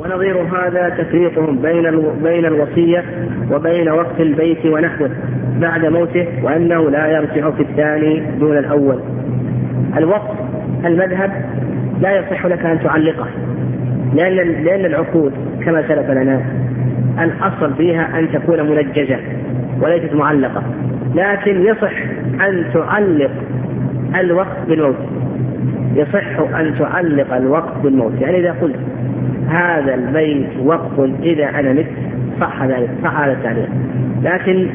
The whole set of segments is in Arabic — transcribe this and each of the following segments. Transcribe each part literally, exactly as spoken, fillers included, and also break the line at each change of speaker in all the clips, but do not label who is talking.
ونظير هذا تفريقهم بين بين الوصية وبين وقف البيت ونحوه بعد موته، وأنه لا يرجع في الثاني دون الأول. الوقف المذهب لا يصح لك أن تعلقه، لأن لأن العقود كما سلف لنا الأصل فيها أن تكون منجزة وليست معلقة، لكن يصح أن تعلق الوقف بالموت، يصح أن تعلق الوقف بالموت. يعني إذا قلت هذا البيت وقف إذا أنا مت صح ذلك، صح هذا التعليق. لكن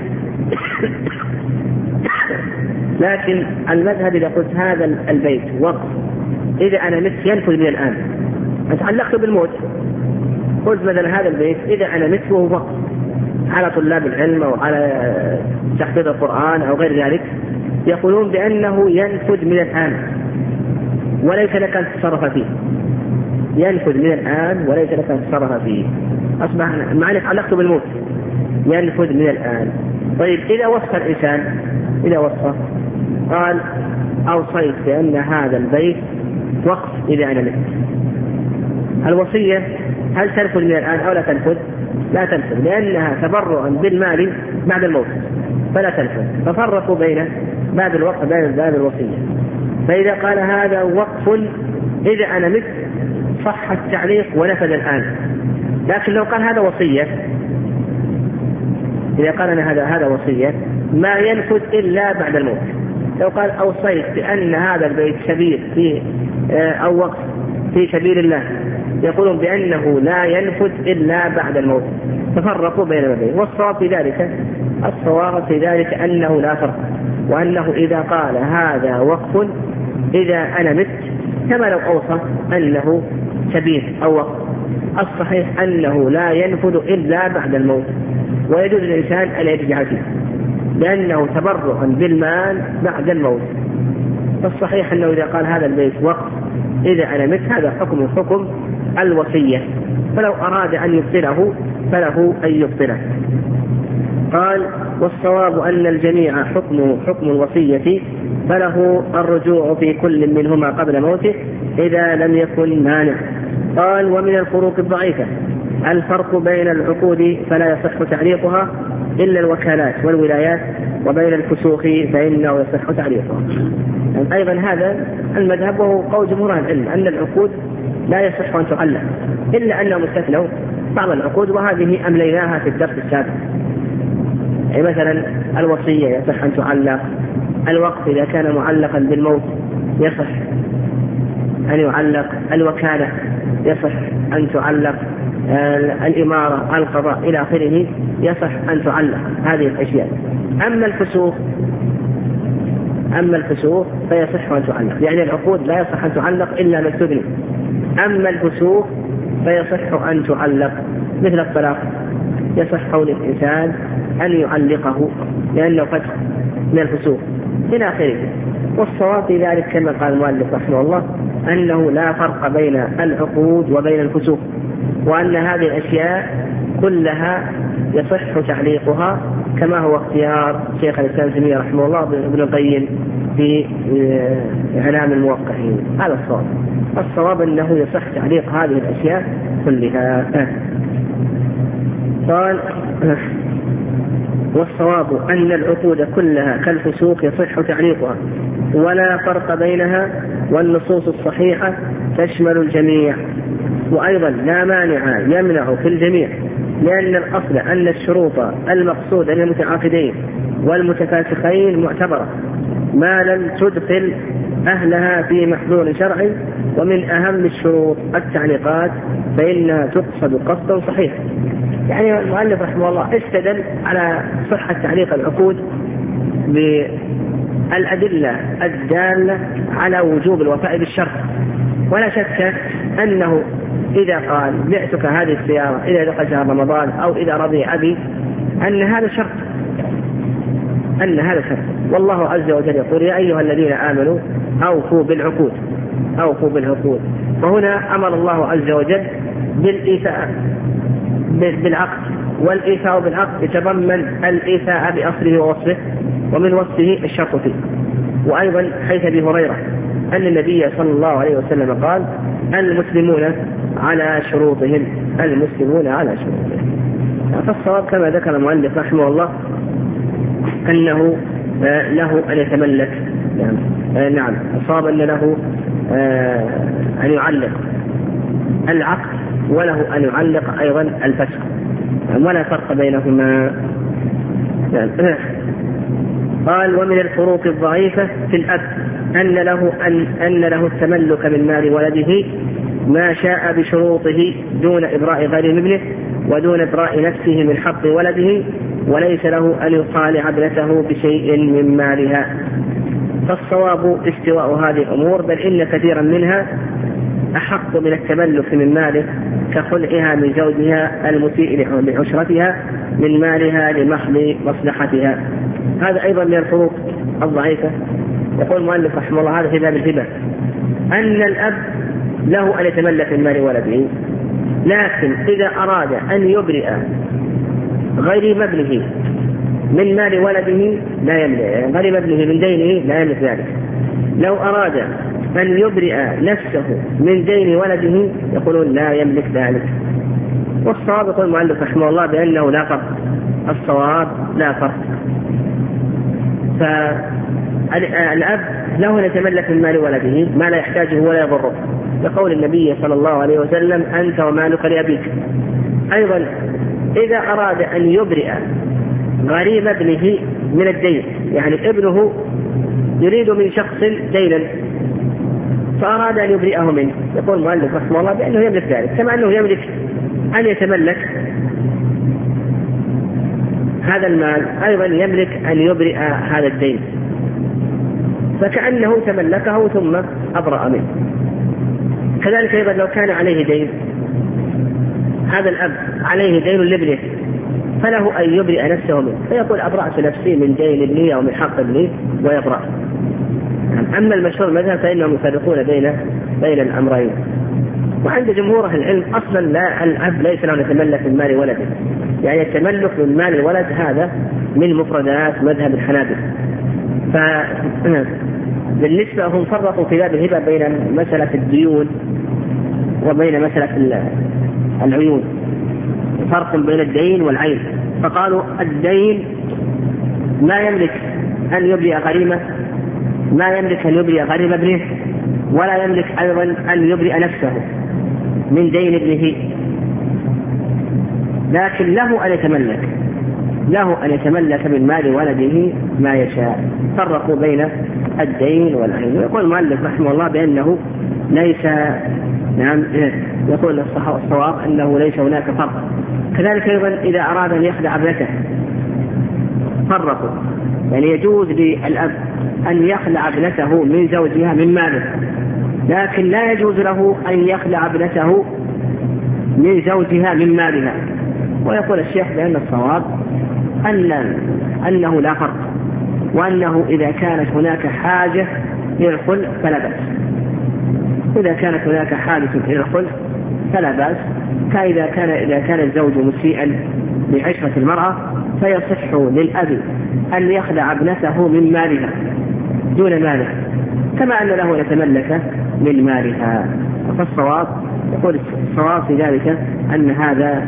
لكن المذهب إذا قلت هذا البيت وقف إذا أنا مت ينفذ من الآن، أتعلقت بالموت، قلت مثلا هذا البيت إذا أنا مت وهو وقف على طلاب العلم أو على تحفيظ القرآن أو غير ذلك، يقولون بأنه ينفذ من الآن وليس لك أن تتصرف فيه، ينفذ من الآن وليس لك أن تتصرف فيه، أصبح معنى تعلقت بالموت ينفذ من الآن. طيب إذا وصف الإنسان، إذا وصف قال أوصيت بأن هذا البيت وقف إذا أنا مت، الوصية هل تنفذ من الآن أو لا تنفذ؟ لا تنفذ، لأنها تبرعا بالمال بعد الموت فلا تنفذ. ففرقوا بين باب الوقف بين باب الوصية. فإذا قال هذا وقف إذا أنا مت صح التعليق ونفذ الآن، لكن لو قال هذا وصية، إذا قال أنا هذا هذا وصية ما ينفذ إلا بعد الموت. لو قال أوصيت بأن هذا البيت سبيل في أو وقف في سبيل الله، يقولون بأنه لا ينفذ إلا بعد الموت. تفرقوا بين البيت. والصواب في ذلك الصواب في ذلك أنه لا فرق، وأنه إذا قال هذا وقف إذا أنا مت كما لو أوصى أنه سبيل أو وقف، الصحيح أنه لا ينفذ إلا بعد الموت، ويجوز الإنسان أن يرجع فيه لأنه تبرعا بالمال بعد الموت. فالصحيح أنه إذا قال هذا البيت وقف إذا أنا مت هذا حكم حكم الوصية، فلو أراد أن يبطله فله أن يبطله. قال والصواب أن الجميع حكمه حكم الوصية، فله الرجوع في كل منهما قبل موته إذا لم يكن مانع. قال ومن الفروق الضعيفة الفرق بين العقود فلا يصح تعليقها إلا الوكالات والولايات، وبين الفسوق فإنه يصح تعليقها. يعني أيضا هذا المذهب وهو قول جمهور العلم أن العقود لا يصح أن تعلق، إلا أنهم استثنوا بعض العقود وهذه أمليناها في الدرس السابق. يعني مثلا الوصية يصح أن تعلق، الوقف إذا كان معلقا بالموت يصح أن يعلق، الوكالة يصح أن تعلق، الإمارة القضاء إلى آخره يصح أن تعلق هذه الأشياء. أما الفسوق أما الفسوق فيصح أن تعلق، يعني العقود لا يصح أن تعلق إلا ما استثني. أما الفسوق فيصح أن تعلق، مثل الطلاق يصح للإنسان أن يعلقه لأنه فتح من الفسوق إلى آخره. والصواب في ذلك كما قال المؤلف رحمه الله أنه لا فرق بين العقود وبين الفسوق، وأن هذه الأشياء كلها يصح تعليقها كما هو اختيار شيخ الإسلام ابن تيمية رحمه الله ابن القيم في إعلام الموقعين. هذا الصواب. الصواب أنه يصح تعليق هذه الأشياء كلها. قال والصواب أن العقود كلها كالفسوق يصح تعليقها ولا فرق بينها، والنصوص الصحيحة تشمل الجميع. وأيضا لا مانع يمنع في الجميع، لأن الأصل أن الشروط المقصودة للمتعاقدين والمتفاسخين معتبرة ما لم تدخل أهلها في محظور شرعي، ومن أهم الشروط التعليقات فإنها تقصد قصدا صحيح. يعني المؤلف رحمه الله استدل على صحة تعليق العقود بالأدلة الدالة على وجوب الوفاء بالشرط، ولا شك أنه إذا قال بعتك هذه السيارة إذا دخل شهر رمضان أو إذا رضي أبي أن هذا شرط، أن هذا شرط. والله عز وجل يقول يا أيها الذين آمنوا أوفوا بالعقود أوفوا بالعقود. فهنا أمر الله عز وجل بالإيفاء بالعقد، والإيفاء بالعقد يتضمن الإيفاء بأصله ووصفه، ومن وصفه الشرط فيه. وأيضا حيث أبي هريرة أن النبي صلى الله عليه وسلم قال المسلمون على شروطهم، المسلمون على شروطهم. فالصواب كما ذكر المؤلف رحمه الله أنه له أن يتملك، نعم الصواب أن له أن يعلق العقد وله أن يعلق أيضا الفسخ، ولا فرق بينهما. قال ومن الفروق الضعيفة في الأب أن له أن, أن له التملك من مال ولده ما شاء بشروطه دون إبراء غير ابنه ودون إبراء نفسه من حق ولده، وليس له أن يطالع ابنته بشيء من مالها. فالصواب استواء هذه الأمور، بل إن كثيرا منها أحق من التملك من ماله كخلعها من زوجها المسيء لعشرتها من مالها لمحض مصلحتها. هذا أيضا من الفروق الضعيفة. يقول المؤلف رحمه الله هذا في باب الهبة أن الأب له أن يتملك من مال ولده، لكن إذا أراد أن يبرئ غير ابنه من مال ولده لا يملك، غير ابنه من دينه لا يملك ذلك. لو أراد أن يبرئ نفسه من دين ولده يقولون لا يملك ذلك. والصواب يقول المؤلف رحمه الله بأنه لا فرق، الصواب لا فرق. فالأب له أن يتملك من مال ولده ما لا يحتاجه ولا يضره، لقول النبي صلى الله عليه وسلم أنت ومالك لأبيك. أيضا إذا أراد أن يبرئ غريم ابنه من الدين، يعني ابنه يريد من شخص دينا فأراد أن يبرئه منه، يقول المؤلف رحمه الله بأنه يملك ذلك، كما أنه يملك أن يتملك هذا المال أيضا يملك أن يبرئ هذا الدين، فكأنه تملكه ثم أبرأ منه. كذلك أيضا لو كان عليه دين، هذا الأب عليه دين لابنه فله أن يبرئ نفسه منه، فيقول أبرأت نفسي من دين ابني أو من حق ابني ويبرأ. أما المشهور المذهب فإنهم يفرقون بين بين الأمرين. وعند جمهور أهل العلم أصلا لا، الأب ليس له يتملك من مال ولده، يعني التملك من مال الولد هذا من مفردات مذهب الحنابلة. فبالنسبة هم فرقوا في باب الهبة بين مسألة الديون وبين مسألة العيون، فرق بين الدين والعين. فقالوا الدين ما يملك أن يبرئ غريمه، ما يملك أن يبرئ غريم ابنه، ولا يملك أيضا أن يبرئ نفسه من دين ابنه، لكن له أن يتملك له أن يتملك من مال ولده ما يشاء. فرقوا بين الدين والعين. ويقول المؤلف رحمه الله بأنه ليس، نعم يقول الصواب أنه ليس هناك فرق. كذلك أيضا إذا أراد أن يخدع ابنته فرقوا، يعني يجوز للأب أن يخلع ابنته من زوجها من ماله، لكن لا يجوز له أن يخلع ابنته من زوجها من مالها. ويقول الشيخ بأن الصواب أن أنه لا فرق، وأنه إذا كانت هناك حاجة إلى الخلع فلا بأس. إذا كانت هناك حاجة إلى الخلع فلا بأس، كإذا كان إذا كان الزوج مسيئا لعشرة المرأة فيصح للأب أن يخلع ابنته من مالها دون مالها، كما أن له يتملك من مالها. فالصواب يقول الصواب في ذلك أن هذا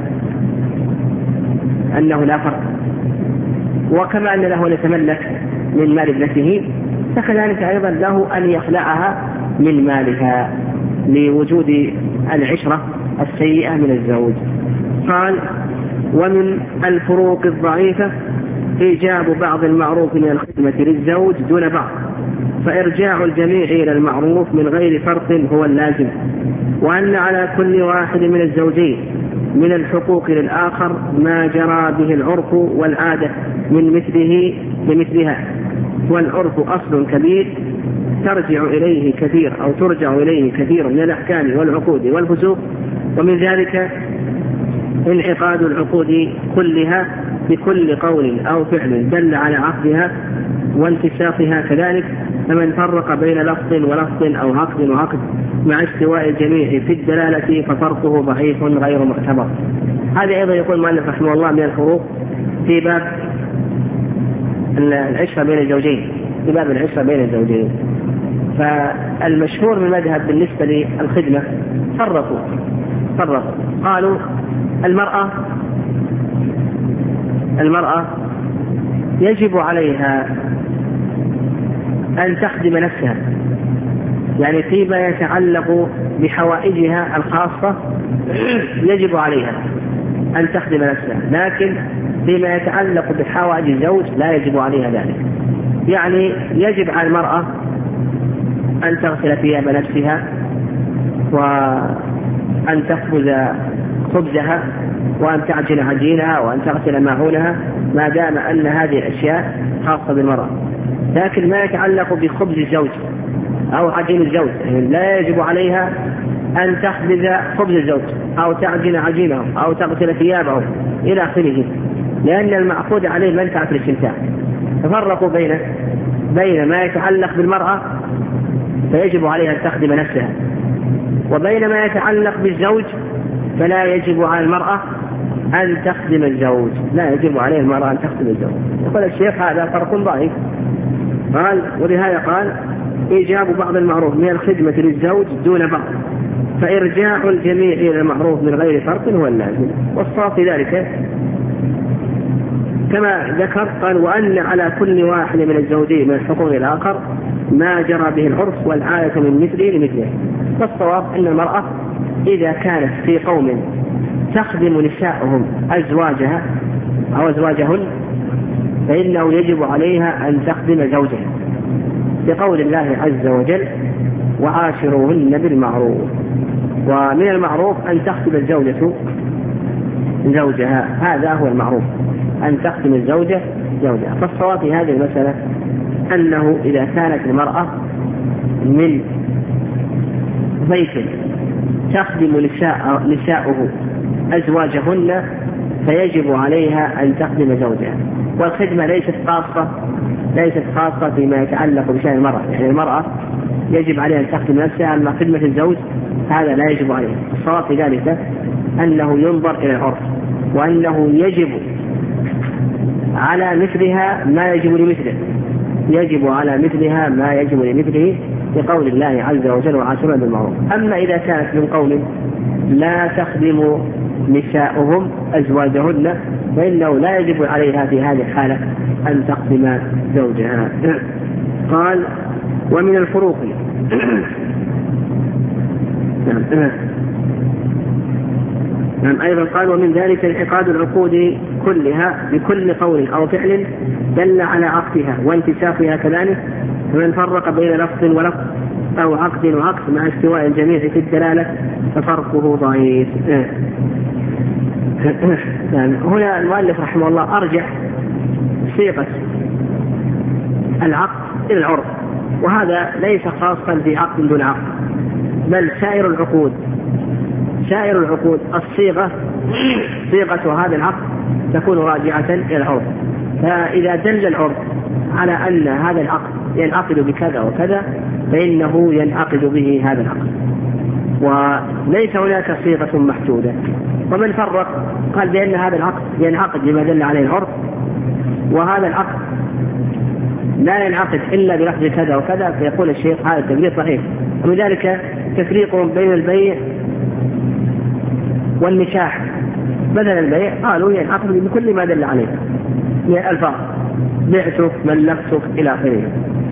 أنه لا فرق. وكما أن له يتملك من مال ابنته فكذلك أيضا له أن يخلعها من مالها لوجود العشرة السيئة من الزوج. قال ومن الفروق الضعيفة إيجاب بعض المعروف من الخدمة للزوج دون بعض، فإرجاع الجميع إلى المعروف من غير فرق هو اللازم، وأن على كل واحد من الزوجين من الحقوق للآخر ما جرى به العرف والعادة من مثله لمثلها، والعرف أصل كبير ترجع إليه كثير أو ترجع إليه كثير من الأحكام والعقود والفسوق، ومن ذلك انعقاد العقود كلها بكل قول أو فعل دل على عقدها وانتساقها كذلك. فمن فرق بين لفظ ولفظ أو عقد وعقد مع استواء الجميع في الدلالة ففرقه ضعيف غير معتبر. هذا أيضا يقول المؤلف رحمه الله من الفروق في باب العشرة بين الزوجين، في باب العشرة بين الزوجين. فالمشهور من المذهب بالنسبة للخدمة فرقوا، فرقوا قالوا المرأة المرأة يجب عليها أن تخدم نفسها، يعني فيما يتعلق بحوائجها الخاصة يجب عليها أن تخدم نفسها، لكن فيما يتعلق بحوائج الزوج لا يجب عليها ذلك. يعني يجب على المرأة أن تغسل ثياب نفسها وأن تخبز خبزها وأن تعجن عجينها وأن تغسل ماعونها ما دام أن هذه الأشياء خاصة بالمرأة. لكن ما يتعلق بخبز الزوج أو عجين الزوج لا يجب عليها أن تخبز خبز الزوج أو تعجن عجينه أو تغسل ثيابه إلى آخره، لأن المعقود عليه منفعة الاستمتاع. تفرقوا بين بين ما يتعلق بالمرأة فيجب عليها أن تخدم نفسها، وبين ما يتعلق بالزوج فلا يجب على المرأة أن تخدم الزوج، لا يجب عليه المرأة أن تخدم الزوج. يقول الشيخ هذا فرق ضعيف، قال ولهذا قال إيجاب بعض المعروف من الخدمة للزوج دون بعض، فإرجاع الجميع إلى المعروف من غير فرق هو اللازم. والصواب في ذلك كما ذكر قال وأن على كل واحد من الزوجين من حقوق الآخر ما جرى به العرف والعادة من مثله لمثله. والصواب أن المرأة إذا كانت في قوم تخدم نساءهم أزواجها أو أزواجهن فإنه يجب عليها أن تخدم زوجها بقول الله عز وجل وعاشروهن بالمعروف. ومن المعروف أن تخدم الزوجة زوجها، هذا هو المعروف أن تخدم الزوجة زوجها. فالصواب في هذه المسألة أنه إذا كانت المرأة من بيت تخدم نساء نساؤه أزواجهن فيجب عليها أن تخدم زوجها. والخدمة ليست خاصة ليست خاصة فيما يتعلق بشأن المرأة، يعني المرأة يجب عليها أن تخدم نفسها، أما خدمة الزوج هذا لا يجب عليها. الصواب في ذلك أنه ينظر إلى العرف، وأنه يجب على مثلها ما يجب لمثله، يجب على مثلها ما يجب لمثله بقول الله عز وجل وعاشرون بالمعروف. أما إذا كانت من قوم لا تخدم نساؤهم أزواجهن فإنه لا يجب عليها في هذه الحالة أن تخدم زوجها. قال ومن الفروق نعم أيضا قال ومن ذلك انعقاد العقود كلها بكل قول أو فعل دل على عقدها وانتساخها كذلك، فمن فرق بين لفظ ولفظ أو عقد وعقد مع استواء الجميع في الدلالة ففرقه ضعيف. يعني هنا المؤلف رحمه الله أرجع صيغة العقد إلى العرف، وهذا ليس خاصا بعقد دون عقد، بل سائر العقود سائر العقود الصيغة صيغة هذا العقد تكون راجعة إلى العرف. فإذا دل العرف على أن هذا العقد ينعقد بكذا وكذا فإنه ينعقد به هذا العقد، وليس هناك صيغة محدودة. ومن فرق قال بأن هذا العقد ينعقد بما دل عليه العرف، وهذا العقد لا ينعقد إلا بلفظ كذا وكذا، فيقول الشيخ هذا التقرير صحيح. ومن ذلك تفريقهم بين البيع والنكاح. بدل البيع قالوا ينعقد بكل ما دل عليه من الألفاظ بعتك ملكتك إلى آخره،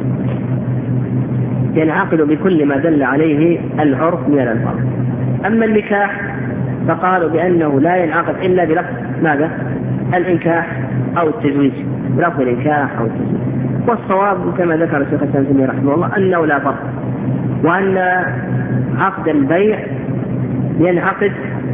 ينعقد بكل ما دل عليه العرف من الألفاظ. أما النكاح فقالوا بأنه لا ينعقد إلا بلفظ ماذا؟ الإنكاح أو التزويج، بلفظ الإنكاح أو التزويج. والصواب كما ذكر الشيخ الإسلام ابن تيمية رحمه الله أنه لا فرق، وأن عقد البيع ينعقد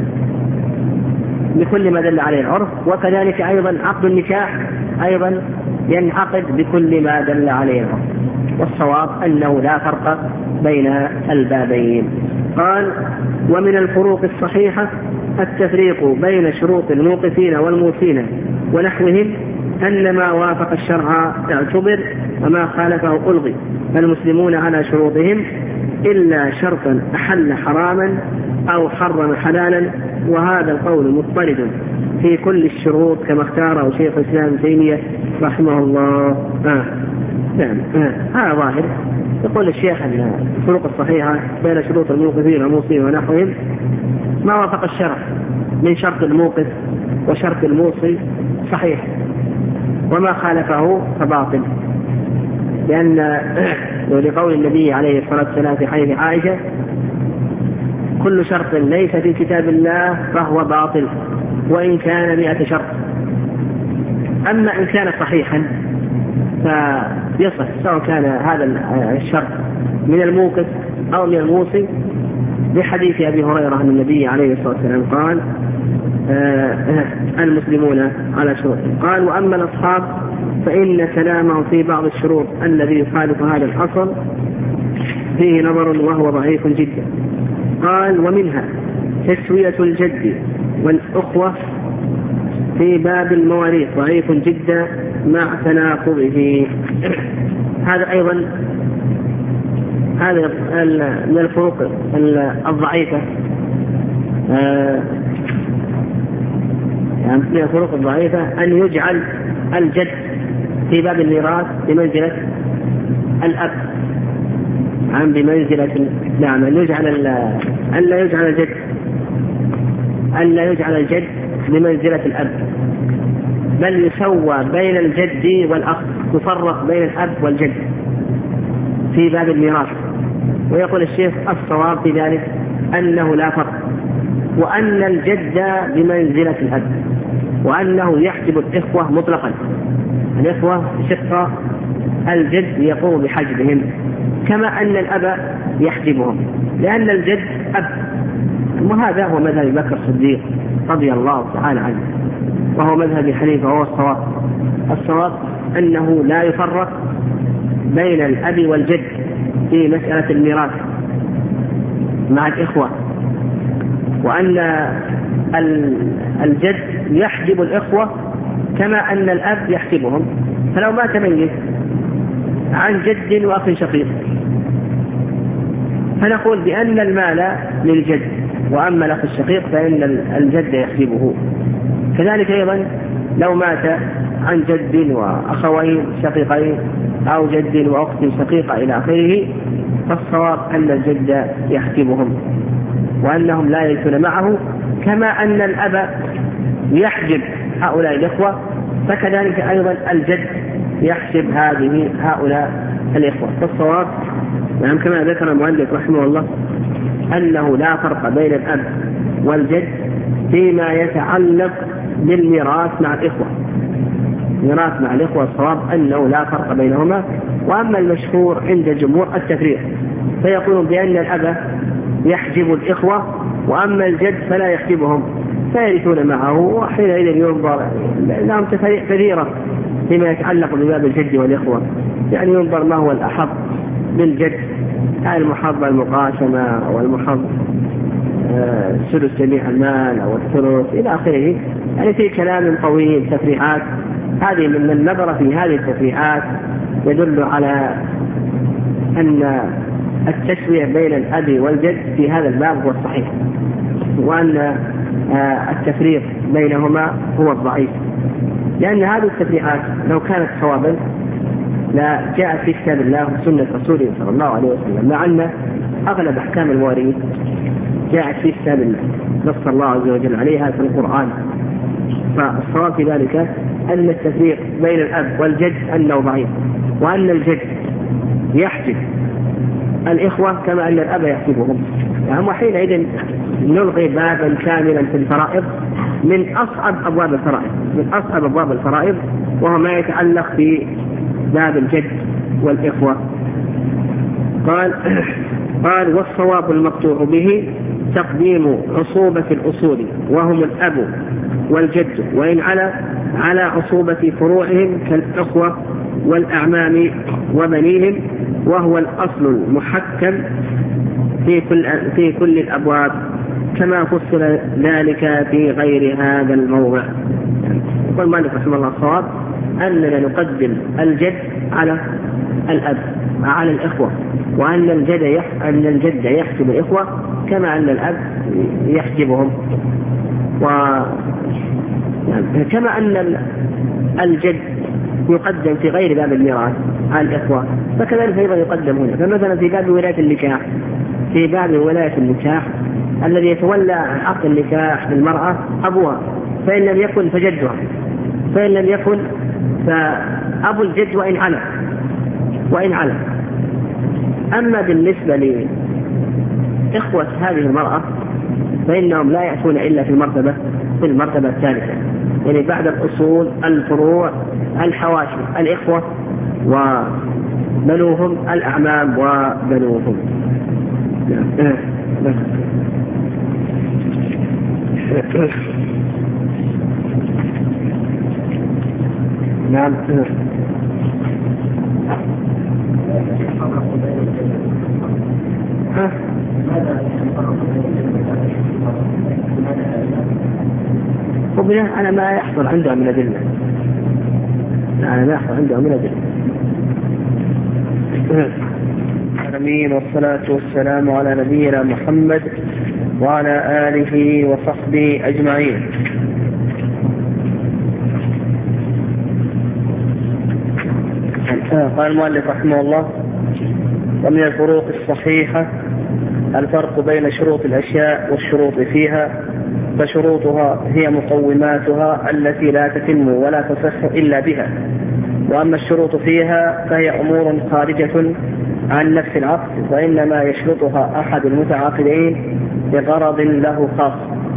بكل ما دل عليه العرف، وكذلك أيضا عقد النكاح أيضا ينعقد بكل ما دل عليه العرف. والصواب أنه لا فرق بين البابين. قال ومن الفروق الصحيحة التفريق بين شروط الموقفين والموصين ونحوهم، أن ما وافق الشرع اعتبر وما خالفه ألغي، فالمسلمون على شروطهم إلا شرطا أحل حراما أو حرم حلالا، وهذا القول مضطرد في كل الشروط كما اختاره شيخ الإسلام ابن تيمية رحمه الله. آه. نعم هذا ظاهر. يقول الشيخ أن الفروق الصحيحة بين شروط الموقفين والموصين ونحوهم ما وافق الشرع من شرط الموقف وشرط الموصي صحيح، وما خالفه فباطل، لأن لقول النبي عليه الصلاة والسلام في حديث عائشة: كل شرط ليس في كتاب الله فهو باطل وإن كان مئة شرط. أما إن كان صحيحا فيصح، سواء كان هذا الشرط من الموقف أو من الموصي، بحديث أبي هريرة أن النبي عليه الصلاة والسلام قال: آه المسلمون على شروطهم. قال: وأما الأصحاب فإن كلامهم في بعض الشروط الذي يخالف هذا الأصل فيه نظر وهو ضعيف جدا. قال: ومنها تسوية الجد والأخوة في باب المواريث ضعيف جدا مع تناقضه. هذا أيضا هذا من الفروق الضعيفة، يعني من الفروق الضعيفة أن يجعل الجد في باب الميراث بمنزلة الأب، عن بمنزلة نعم أن يجعل أن لا يجعل الجد أن لا يجعل الجد بمنزلة الأب، بل يسوى بين الجد والأخ، يفرق بين الأب والجد في باب الميراث. ويقول الشيخ: الصواب في ذلك أنه لا فرق، وأن الجد بمنزلة الأب، وأنه يحجب الإخوة مطلقا. الإخوة شقة الجد يقوم بحجبهم كما أن الأب يحجبهم، لأن الجد أب. وهذا هو مذهب بكر الصديق رضي الله تعالى عنه، وهو مذهب حنيفة، وهو الصواب. الصواب أنه لا يفرق بين الأب والجد في مسألة الميراث مع الإخوة، وأن الجد يحجب الإخوة كما أن الأب يحجبهم. فلو مات ميت عن جد وأخ شقيق فنقول بأن المال للجد، وأما الأخ الشقيق فإن الجد يحجبه. كذلك أيضا لو مات عن جد وأخوين شقيقين أو جد وأخت شقيقة إلى آخره، فالصواب أن الجد يحجبهم وأنهم لا يرثون معه، كما أن الأب يحجب هؤلاء الإخوة، فكذلك أيضا الجد يحجب هذه هؤلاء الإخوة. فالصواب يعني كما ذكر المؤلف رحمه الله أنه لا فرق بين الأب والجد فيما يتعلق بالميراث مع الإخوة. ميراث مع الإخوة الصواب أنه لا فرق بينهما. وأما المشهور عند الجمهور التفريق، فيقولون بأن الأب يحجب الإخوة وأما الجد فلا يحجبهم، فيرثون معه، وحينئذ ينظر لهم كثيرة فيما يتعلق بباب الجد والإخوة، يعني ينظر ما هو الأحظ بالجد، هل المحظ المقاسمة أو المحظ سدس جميع المال أو الثلث إلى آخره. يعني في كلام طويل تفريعات. هذه من النظر في هذه التفريعات يدل على أن التسوية بين الأب والجد في هذا الباب هو الصحيح، وأن التفريق بينهما هو الضعيف، لأن هذه التفريعات لو كانت صوابا لا جاءت في كتاب الله وسنة رسوله صلى الله عليه وسلم، مع أن أغلب أحكام المواريث جاءت في كتاب الله نص الله عز وجل عليها في القرآن. فالصواب في ذلك أن التفريق بين الأب والجد أنه ضعيف، وأن الجد يحجب الإخوة كما أن الأب يحجبهم. يعني وحينئذ نلغي بابا كاملا في الفرائض من أصعب أبواب الفرائض من أصعب أبواب الفرائض وهو ما يتعلق في باب الجد والإخوة. قال قال والصواب المقطوع به تقديم عصوبة الأصول وهم الأب والجد، وإن على على عصوبة فروعهم كالأخوة والأعمام وبنيهم، وهو الأصل المحكم في كل في كل الأبواب كما فصل ذلك في غير هذا الموضع. يقول مالك رحمه الله الصواب أننا نقدم الجد على الأب على الإخوة، وأن الجد أن الجد يحجب الإخوة كما أن الأب يحجبهم، وكما أن الجد يقدم في غير باب الميراث عن الإخوة، فكذلك أيضا يقدم هنا. فمثلا في باب ولاية النكاح، في باب ولاية النكاح الذي يتولى عقد النكاح للمرأة أبوها، فإن لم يكن فجدها، فإن لم يكن فأبو الجد وإن علم وإن علم. أما بالنسبة لإخوة هذه المرأة فإنهم لا يأتون إلا في المرتبة في المرتبة الثالثة، يعني بعد الأصول الفروع الحواشي الإخوة وبنوهم الأعمام وبنوهم. نعم. ها وبناء على ما يحصل عنده من أدلة، على ما يحصل عنده من أدلة. آمين. والصلاة والسلام على نبينا محمد وعلى آله وصحبه أجمعين. قال المؤلف رحمه الله: ومن الفروق الصحيحة الفرق بين شروط الأشياء والشروط فيها، فشروطها هي مقوماتها التي لا تتم ولا تصح إلا بها، وأما الشروط فيها فهي أمور خارجة عن نفس العقد، وإنما يشرطها أحد المتعاقدين بغرض له خاص.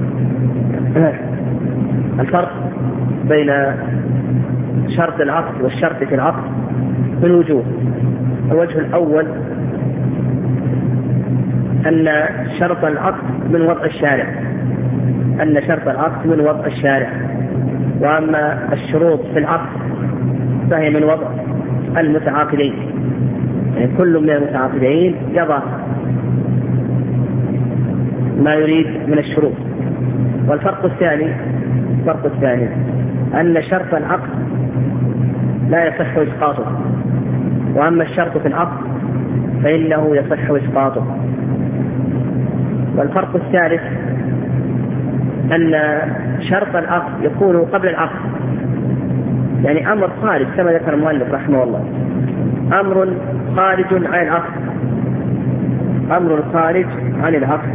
الفرق بين شرط العقد والشرط في العقد في الوجوه. الوجه الأول أن شرط العقد من وضع الشارع، أن شرط العقد من وضع الشارع، وأما الشروط في العقد فهي من وضع المتعاقدين، يعني كل من المتعاقدين يضع ما يريد من الشروط. والفرق الثاني الفرق الثاني أن شرط العقد لا يصح إسقاطه، وأما الشرط في العقد فإنه يصح إسقاطه. والفرق الثالث أن شرط العقد يكون قبل العقد، يعني أمر خارج كما ذكر المؤلف رحمه الله، أمر خارج عن العقد، أمر خارج عن العقد.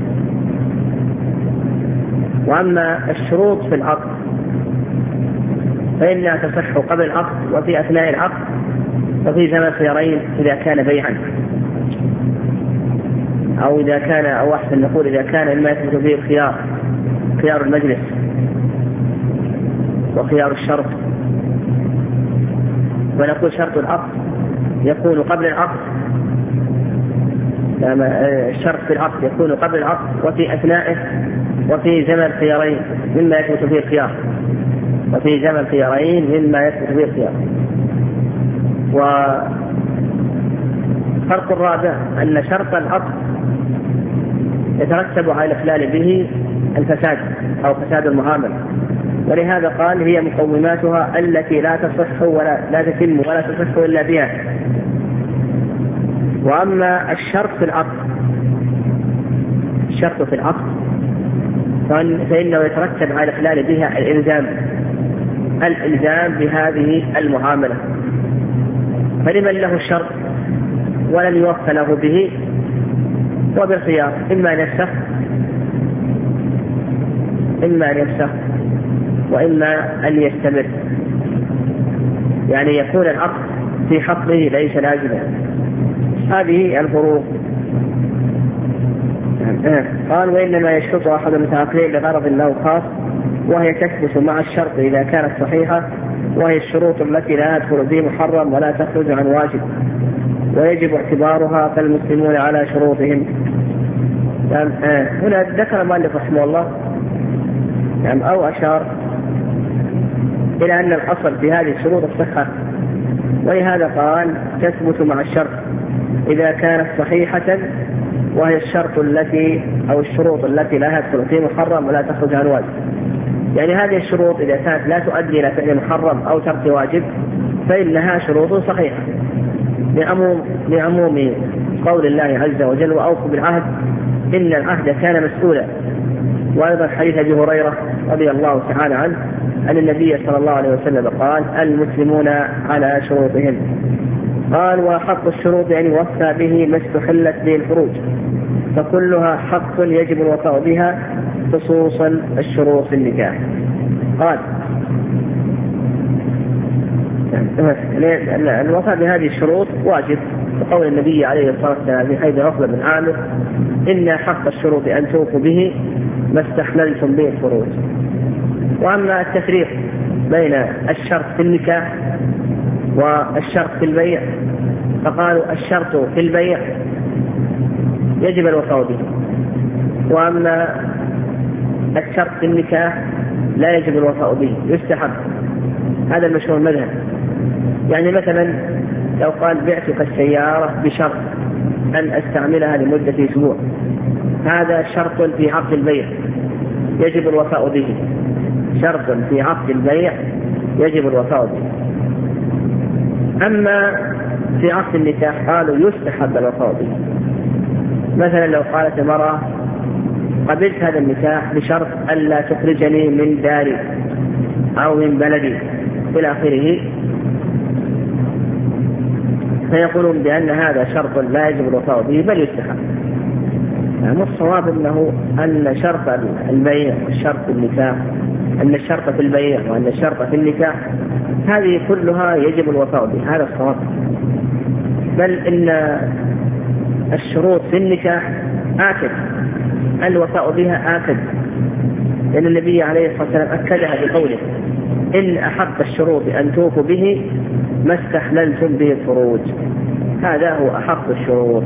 وأما الشروط في العقد فإنها تصح قبل العقد وفي أثناء العقد وفي زمن خيارين إذا كان بيعا، أو إذا كان أو أحسن نقول إذا كان مما يثبت فيه الخيار، خيار المجلس وخيار الشرط. ونقول شرط العقد يكون قبل العقد، الشرط في العقد يكون قبل العقد وفي أثنائه وفي زمن خيارين مما يثبت فيه الخيار، وفي زمن خيارين مما يثبت فيه الخيار. وفرق الرابع أن شرط العقد يترتب على الإخلال به الفساد أو فساد المعاملة، ولهذا قال هي مقوماتها التي لا تصح ولا لا تتم ولا تصح إلا بها. وأما الشرط في العقد الشرط في العقد فإنه يترتب على الإخلال بها الإلزام الإلزام بهذه المعاملة، فلمن له الشرط ولم يوفى له به وبالخيار إما أن يفسخ إما أن يفسخ وإما أن يستمر، يعني يكون العقد في حقه ليس لازما. هذه الفروق. قال: وإنما يشرط أحد المتعاقدين لغرض له خاص، وهي تثبت مع الشرط إذا كانت صحيحة، وهي الشروط التي لا يدخل في محرم ولا تخرج عن واجب، ويجب اعتبارها فالمسلمون على شروطهم. هنا ذكر المؤلف رحمه الله أو أشار إلى أن الأصل في هذه الشروط الصحة، ولهذا قال تثبت مع الشرط إذا كانت صحيحة، وهي الشرط التي أو الشروط التي لا يدخل في محرم ولا تخرج عن واجب. يعني هذه الشروط إذا كانت لا تؤدي إلى فعل محرم أو ترك واجب فإنها شروط صحيحة، لعموم لعموم قول الله عز وجل: وأوفوا بالعهد إن العهد كان مسؤولا. وأيضا حديث أبي هريرة رضي الله تعالى عنه أن النبي صلى الله عليه وسلم قال: المسلمون على شروطهم. قال وحق الشروط يعني وفى به ما استحلت به الفروج، فكلها حق يجب الوفاء بها خصوصا الشروط في النكاح. قال الوفاء بهذه الشروط واجب، وقول النبي عليه الصلاة والسلام في حديث عقبة بن عامر إن حق الشروط أن توفوا به ما استحللتم به الفروج. وأما التفريق بين الشرط في النكاح والشرط في البيع فقالوا الشرط في البيع يجب الوفاء به، وأما الشرط في النكاح لا يجب الوفاء به يستحب. هذا المشهور المذهب. يعني مثلا لو قال بعتك السيارة بشرط أن أستعملها لمدة أسبوع، هذا شرط في عقد البيع يجب الوفاء به، شرط في عقد البيع يجب الوفاء به. أما في عقد النكاح قالوا يستحب الوفاء به. مثلا لو قالت المرأة قبلت هذا النكاح بشرط ألا تخرجني من داري أو من بلدي إلى آخره، فيقولون بأن هذا شرط لا يجب الوفاء به بل يستحب. يعني الصواب أنه أن شرط البيع والشرط في النكاح، أن الشرط في البيع وأن الشرط في النكاح هذه كلها يجب الوفاء به، هذا الصواب. بل إن الشروط في النكاح آكد، الوفاء بها آكد، لأن النبي عليه الصلاة والسلام أكدها بقوله إن أحق الشروط أن توفوا به ما استحللتم به الفروج، هذا هو أحق الشروط.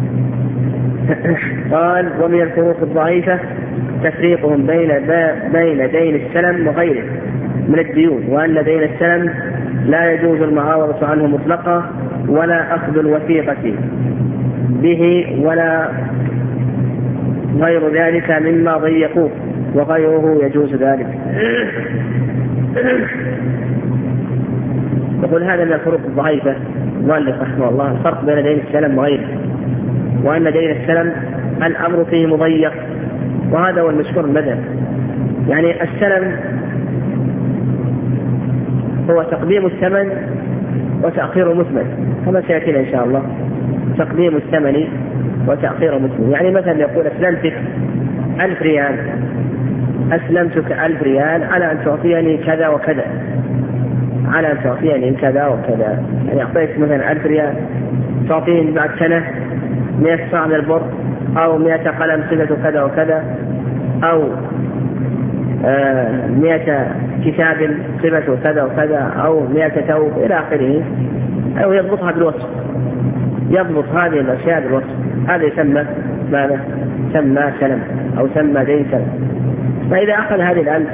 قال ومن الفروق الضعيفة تفريقهم بين بين دين السلم وغيره من الديون، وأن دين السلم لا يجوز المعاوضة عنه مطلقا ولا أخذ الوثيقة به ولا غير ذلك مما ضيقوه، وغيره يجوز ذلك. يقول هذا من الفروق الضعيفة المؤلف رحمه الله الفرق بين دين السلم وغيره، وأن دين السلم الأمر فيه مضيق، وهذا هو المشهور المذهب. يعني السلم هو تقديم الثمن وتأخير المثمن، كما سيأتينا إن شاء الله، تقديم الثمن وتأخير المثمن. يعني مثلا يقول أسلمتك ألف ريال، أسلمتك ألف ريال على أن تعطيني كذا وكذا، على أن تعطيني كذا وكذا. يعني أعطيت مثلا ألف ريال تعطيني بعد سنة مئة صاع من البر، أو مئة قلم صفة كذا وكذا، أو آه مئة كتاب صفة كذا وكذا، أو مئة ثوب إلى آخره، أو يضبطها بالوصف، يضبط هذه الأشياء بالوصف، هذا يسمى ماذا؟ سمى سلم أو سمى دين سلم. فإذا أخذ هذه الألف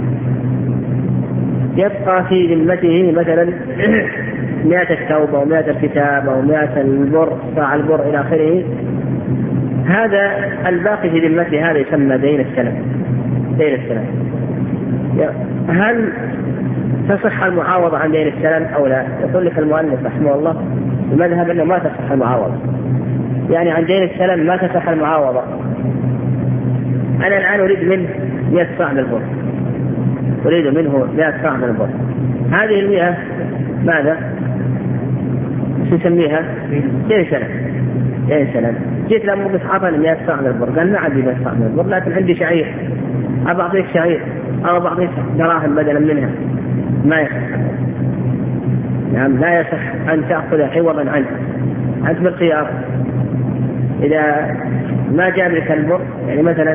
يبقى في ذمته مثلا مئة الثوب أو مئة الكتاب أو مئة البر صاع البر إلى آخره، هذا الباقي في ذمته هذا يسمى دين السلم. دين السلم هل تصح المعاوضة عن دين السلم أو لا؟ يقول لك المؤلف رحمه الله المذهب أنه ما تصح المعاوضة، يعني عن دين السلم ما تصح المعاوضة. أنا الآن أريد منه مئة صاع من البر، أريد منه مئة صاع من البر، هذه المئة ماذا نسميها؟ دين سلم. دين سلم. جيت لما بس عطني مئة صاع من البر، قال ما عندي مئة صاع من البر لكن عندي شعير، أبى أعطيك شعير أو بعضيك دراهم بدلا منها، ما يصح. نعم لا يصح أن تأخذ عوضا عنه. أنت بالخيار إذا ما جاء لك البر، يعني مثلا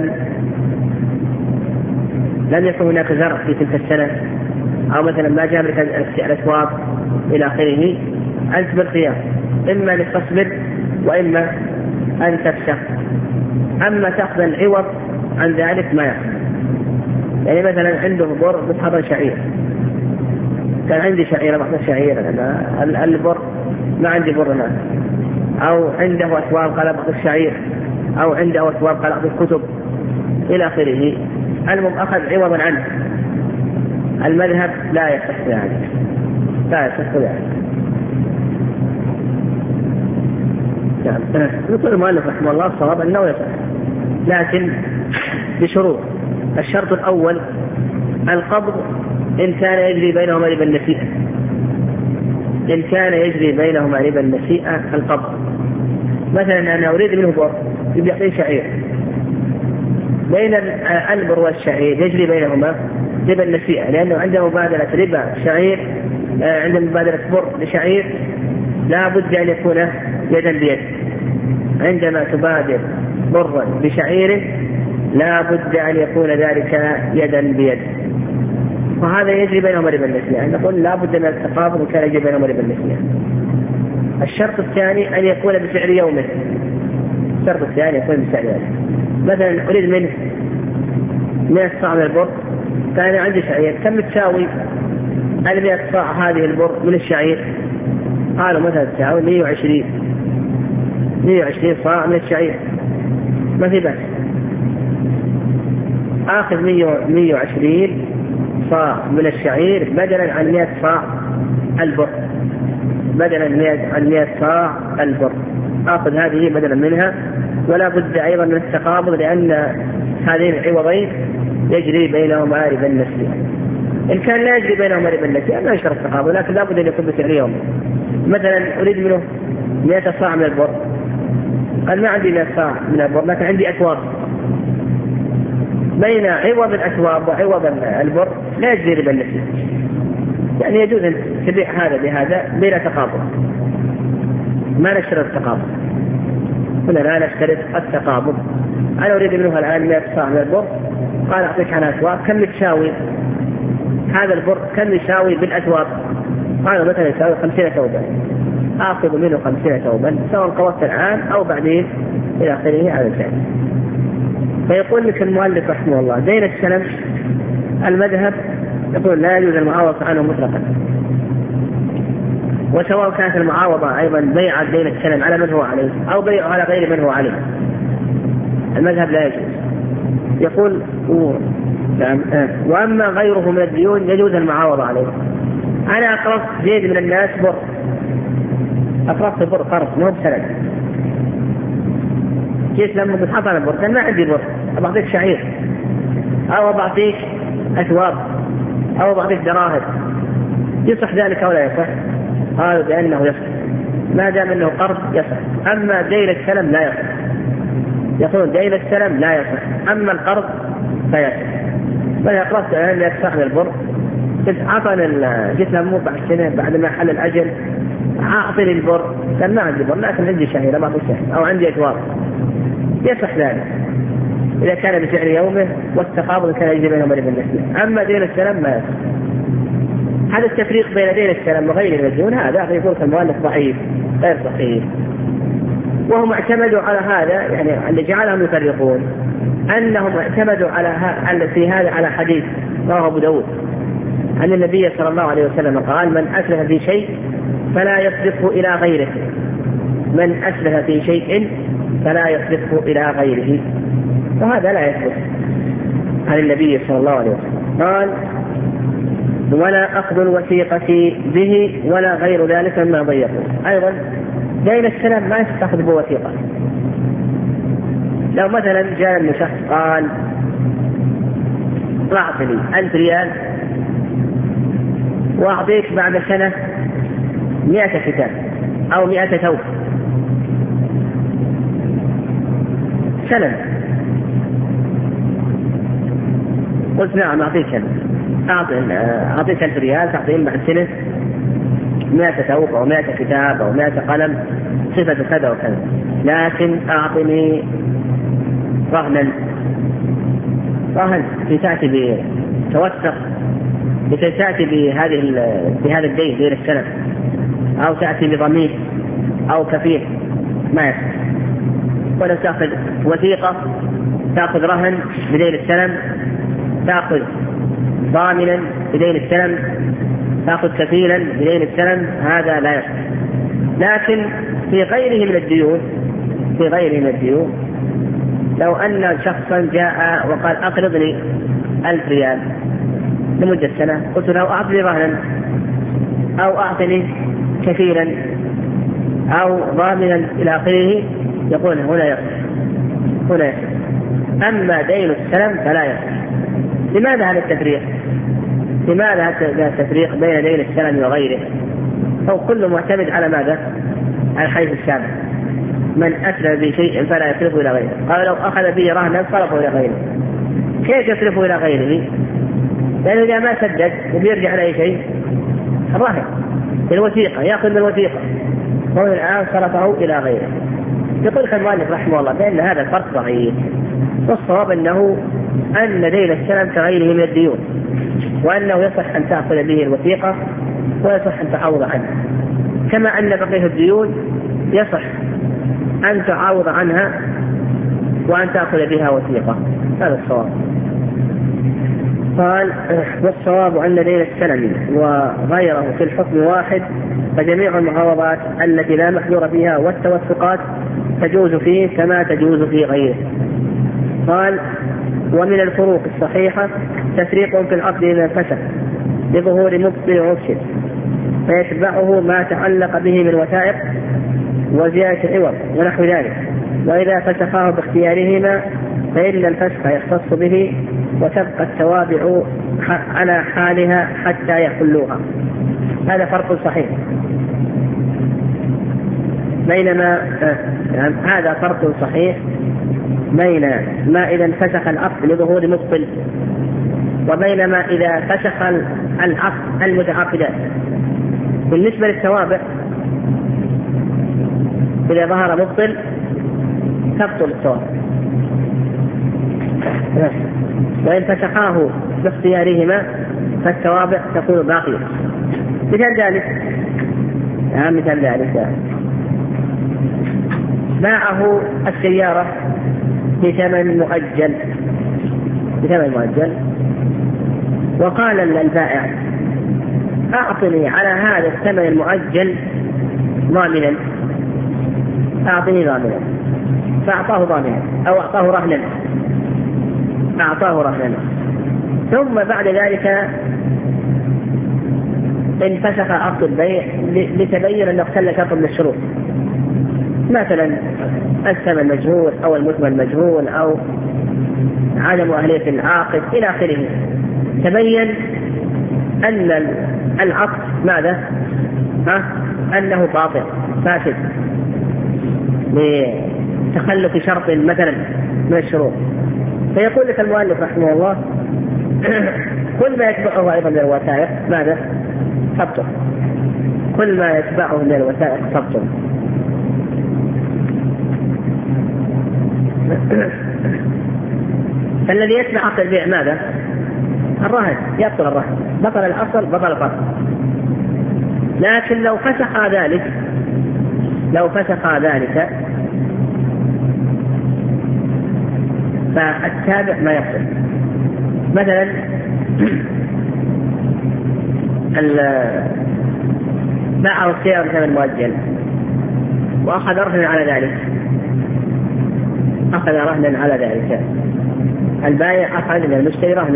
لم يكن هناك زرع في تلك السنة، أو مثلا ما جاء لك الأسواق إلى آخره، أنت بالخيار إما أن تصبر وإما أن تفسخ. أما تأخذ العوض عن ذلك ما يأخذ. يعني مثلا عنده بر بتحضر شعير، كان عندي شعير بحضر شعير، أنا البر ما عندي بر الآن، أو عنده أسواب قال بحضر شعير، أو عنده أسواب قال بحضر كتب إلى آخره، المهم أخذ عوضا عنه. المذهب لا يصح ذلك، لا يصح ذلك. يقول المؤلف رحمه الله الصواب أنه يصح، لكن بشروط. الشرط الأول القبض إن كان يجري بينهما ربا النسيئة، إن كان يجري بينهما ربا النسيئة القبض. مثلا أنا أريد منه بر يعطيه شعير، بين البر والشعير يجري بينهما ربا النسيئة، لأنه عند مبادلة ربا شعير عند مبادلة بر لشعير لا بد أن يكون يدا بيد. عندما تبادل برا بشعير لا بد أن يكون ذلك يدا بيد، وهذا يجري بينهما ربا النسيئة. نقول لا بد من التقابض وكان يجري بينهما ربا النسيئة. الشرط الثاني أن يكون بسعر يومه. الشرط الثاني يكون بسعر يومه. مثلا أريد منه مئة صاع من البر، كان عندي شعير، كم تساوي المئة صاع هذه البر من الشعير؟ قالوا مثلا تساوي مئة وعشرين مئة وعشرين صاع من الشعير، ما في بأس، آخذ مئة وعشرين صاع من الشعير بدلا عن مئة صاع البر، بدلا عن مئة صاع البر آخذ هذه بدلا منها. ولا بد أيضا من التقابض، لأن هذين العوضين يجري بينهما ربا النسيئة. إن كان لا يجري بينهما ربا النسيئة لا يشترط التقابض، لكن لا بد أن يكون بسعر يوم. مثلا أريد منه مئة صاع من البر، قال ما عندي مئة صاع من البر لكن عندي أكواب، بين عوض الأكواب وعوض البر لا يجري ربا النسيئة، يعني يجوز أن تبيع هذا بهذا بلا تقابض، ما نشترط التقابض. هنا لا نشترط التقابض. أنا أريد منها الآن مئة صاع من البر، قال أعطيك عنها أكواب، كم تساوي هذا البر؟ كم يساوي بالأكواب؟ قال مثلا يساوي خمسين ثوبا، آخذ منه خمسين ثوبا سواء قوت الآن أو بعدين إلى آخره على الثاني. فيقول لك المؤلف رحمه الله دين السلم المذهب يقول لا يجوز المعاوضة عنه مطلقا، وسواء كانت المعاوضة أيضا بيع دين السلم على من هو عليه أو بيع على غير من هو عليه، المذهب لا يجوز. يقول وأما غيره من الديون يجوز المعاوضة عليه. أنا أقرضت زيد من الناس بر، أقرضت بر قرض مو بسند، جيت لما بتحط على البر كان ما عندي بر، أبعطيك شعير أو أبعطيك أثواب أو أبعطيك دراهم، يصح ذلك أو لا يصح؟ قالوا بأنه يصح ما دام أنه قرض يصح. أما دين السلم لا يصح، يقول دين السلم لا يصح، أما القرض فيصح. فإذا قرضت أن يصح البر قلت أعطني جيت لما بعد سنة بعد ما حل الأجل أعطني البر، كان ما عندي بر لكن عندي شهير ما أعطي شهير أو عندي أثواب، يصح ذلك إذا كان بسعر يومه والتقابض كان يجري بينهما ربا النسيئة. أما دين السلم ما يصح. هذا التفريق بين دين السلم وغير الديون هذا يقول المؤلف ضعيف غير صحيح، وهم اعتمدوا على هذا، يعني اللي جعلهم يفرقون أنهم اعتمدوا على في هذا على حديث رواه أبو داود أن النبي صلى الله عليه وسلم قال من أسلف في شيء فلا يصرفه إلى غيره، من أسلف في شيء فلا يصرفه إلى غيره، وهذا لا يصرف عن النبي صلى الله عليه وسلم. قال ولا أخذ الوثيقة به ولا غير ذلك مما ضيقوا. أيضا دين السلم ما يستخذ بوثيقة. لو مثلا جاء الشخص قال أعطني ألف ريال وأعطيك بعد سنة مئة كتاب أو مئة ثوب سلم، قلت نعم أعطيك أعطيك ألف ريال تعطيهم بعد سنة مئة ثوب أو مئة كتاب أو مئة قلم صفة كذا وكذا، لكن أعطني رهنا، رهن في تأتي بتوثق لكي تأتي بهذه بهذا الدين دين السلم، أو تأتي بضمير أو كفيل ما يصح. ولو تأخذ وثيقة تأخذ رهن بدين السلم، تأخذ ضامنا بدين السلم، تأخذ كفيلا بدين السلم، هذا لا يصح. لكن في غيره من الديون في غيره من الديون لو أن شخصا جاء وقال أقرضني ألف ريال لمدة سنة، قلت له أعطني رهنا أو أعطني كفيلا أو ضامنا إلى آخره، يقول هنا يصح هنا يصح. أما دين السلم فلا يصح. لماذا هذا التفريق؟ لماذا هذا التفريق بين دين السلم وغيره؟ أو كل معتمد على ماذا؟ على الحديث السابق من أسلم بشيء فلا يصرفه إلى غيره. قال لو أخذ به رهنا صرفه إلى غيره. كيف يصرفه إلى غيره؟ لأنه إذا ما سدد وبيرجع لأي شيء الرهن الوثيقة يأخذ من الوثيقة وهو الآن صرفه إلى غيره. يقول المؤلف رحمه الله بأن هذا الفرق ضعيف، والصواب أنه أن دين السلم كغيره من الديون، وأنه يصح أن تأخذ به الوثيقة ويصح أن تعوض عنه، كما أن بقية الديون يصح أن تعوض عنها وأن تأخذ بها وثيقة. هذا الصواب. قال والصواب أن دين السلم وغيره في الحكم واحد، فجميع المعاوضات التي لا محذور فيها والتوثقات تجوز فيه كما تجوز في غيره. قال ومن الفروق الصحيحة تفريق في العقد إذا فسد لظهور مبطل ومفسد فيتبعه ما تعلق به من وثائق وزيادة العوض ونحو ذلك، وإذا فسخاه باختيارهما فإن الفسخ يختص به وتبقى التوابع على حالها حتى يحلوها. هذا فرق صحيح بينما يعني هذا فرق صحيح بين ما إذا انفسخ العقد لظهور مبطل وبينما إذا فسخ العقد المتعاقدات. بالنسبة للتوابع إذا ظهر مبطل تبطل التوابع، وإن فسخاه باختيارهما فالتوابع تكون باقية. مثال ذلك يعني مثال ذلك باعه السيارة بثمن مؤجل بثمن مؤجل وقال البائع أعطني على هذا الثمن المؤجل ضامنا، أعطني ضامنا، فأعطاه ضامنا أو أعطاه رهنا أعطاه رهنا ثم بعد ذلك انفسخ عقد البيع لتبين أنه اختل شرط من الشروط، مثلا الثمن مجهول أو المثمن مجهول أو عدم أهلية العاقد إلى آخره. تبين أن العقد ماذا؟ ها؟ أنه باطل فاسد لتخلف شرط مثلا من الشروط، فيقول لك المؤلف رحمه الله كل ما يتبعه أيضا من الوثائق ماذا؟ تبطل. كل ما يتبعه من الوثائق تبطل. فالذي يتبع عقد البيع ماذا؟ الرهن، يبطل الرهن، بطل الأصل بطل الفرق. لكن لو فسخ ذلك لو فسخ ذلك فالتابع ما يبطل. مثلا باعه السيارة بثمن مؤجل وأخذ رهنا على ذلك أخذ رهنا على ذلك البائع أخذ من المشتري رهنا،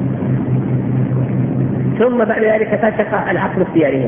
ثم بعد ذلك فسخ العقد اختياريا.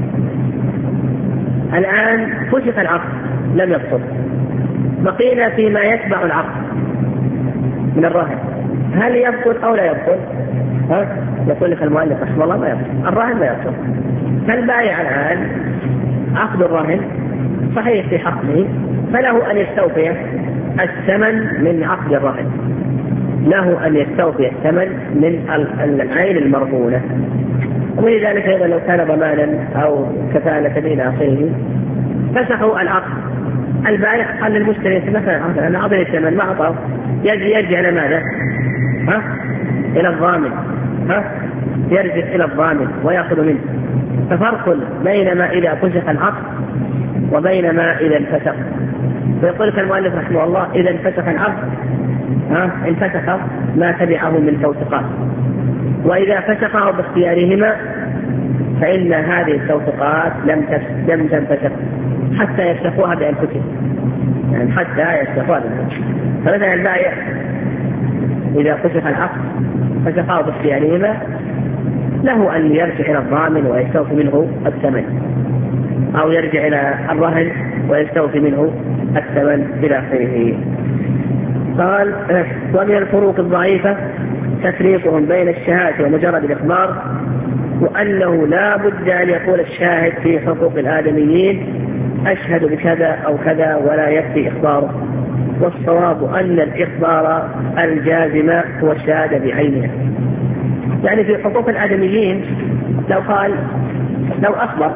الآن فسخ العقد لم يبطل، بقينا فيما يتبع العقد من الرهن، هل يبطل أو لا يبطل؟ ها؟ يقول لك المؤلف رحمه الله ما يبطل، الرهن ما يبطل. فالبائع الآن عقد الرهن صحيح في حقه، فله أن يستوفي الثمن من عقد الرهن، له أن يستوفي الثمن من العين المرهونة. ولذلك أيضا لو كان ضمانا أو كفالة إلى آخره فسخوا العقد، البائع قال للمشتري مثلا أنا أعطني الثمن ما أعطاه، يرجع إلى ماذا؟ ها؟ إلى الضامن، ها؟ يرجع إلى الضامن ويأخذ منه. ففرق بين ما إذا فسخ العقد وبين ما إذا انفسخ. فيقول لك المؤلف رحمه الله إذا انفسخ العقد ها انفسخ ما تبعه من توثيقات، وإذا فسخه باختيارهما فإن هذه التوثيقات لم لم تنفسخ حتى يفسخوها بأنفسهم، يعني حتى يفسخوها بأنفسهم. فمثلا البائع إذا فسخ العقد فسخه باختيارهما له أن يرجع إلى الضامن ويستوفي منه الثمن، أو يرجع إلى الرهن ويستوفي منه الثمن إلى آخره. قال ومن الفروق الضعيفة تفريقهم بين الشهادة ومجرد الإخبار وأنه لا بد أن يقول الشاهد في حقوق الآدميين أشهد بكذا أو كذا ولا يكفي إخباره. والصواب أن الإخبار الجازم هو الشهادة بعينها. يعني في حقوق الآدميين لو قال لو أخبر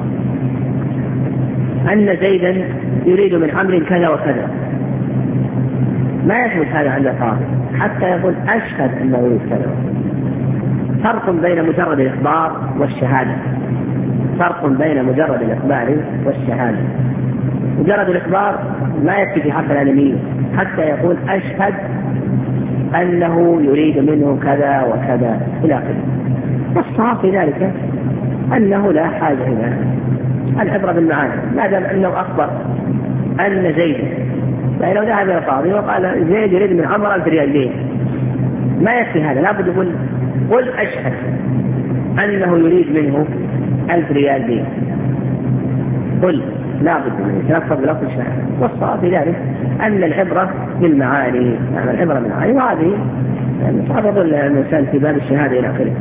أن زيدا يريد من عمرو كذا وكذا ما يثبت هذا عند القاضي حتى يقول أشهد أنه يريد كذا. فرق بين مجرد الإخبار والشهادة، فرق بين مجرد الإخبار والشهادة. مجرد الإخبار ما يكفي في حق الآدميين حتى يقول أشهد أنه يريد منه كذا وكذا إلى آخره. والصواب في ذلك أنه لا حاجة إلى العبرة بالمعاني ما دام أنه أخبر أن زيد، يعني لو ذهب إلى القاضي وقال زيد يريد من عمرو ألف ريال ليه ما يكفي هذا، لابد يقول قل أشهد أنه يريد منه ألف ريال ليه، قل لابد من يتلفظ بلفظ الشهادة. والصواب في ذلك أن العبرة بالمعاني، يعني العبرة بالمعاني، وهذه يعني تعرض الإنسان في باب الشهادة إلى آخره.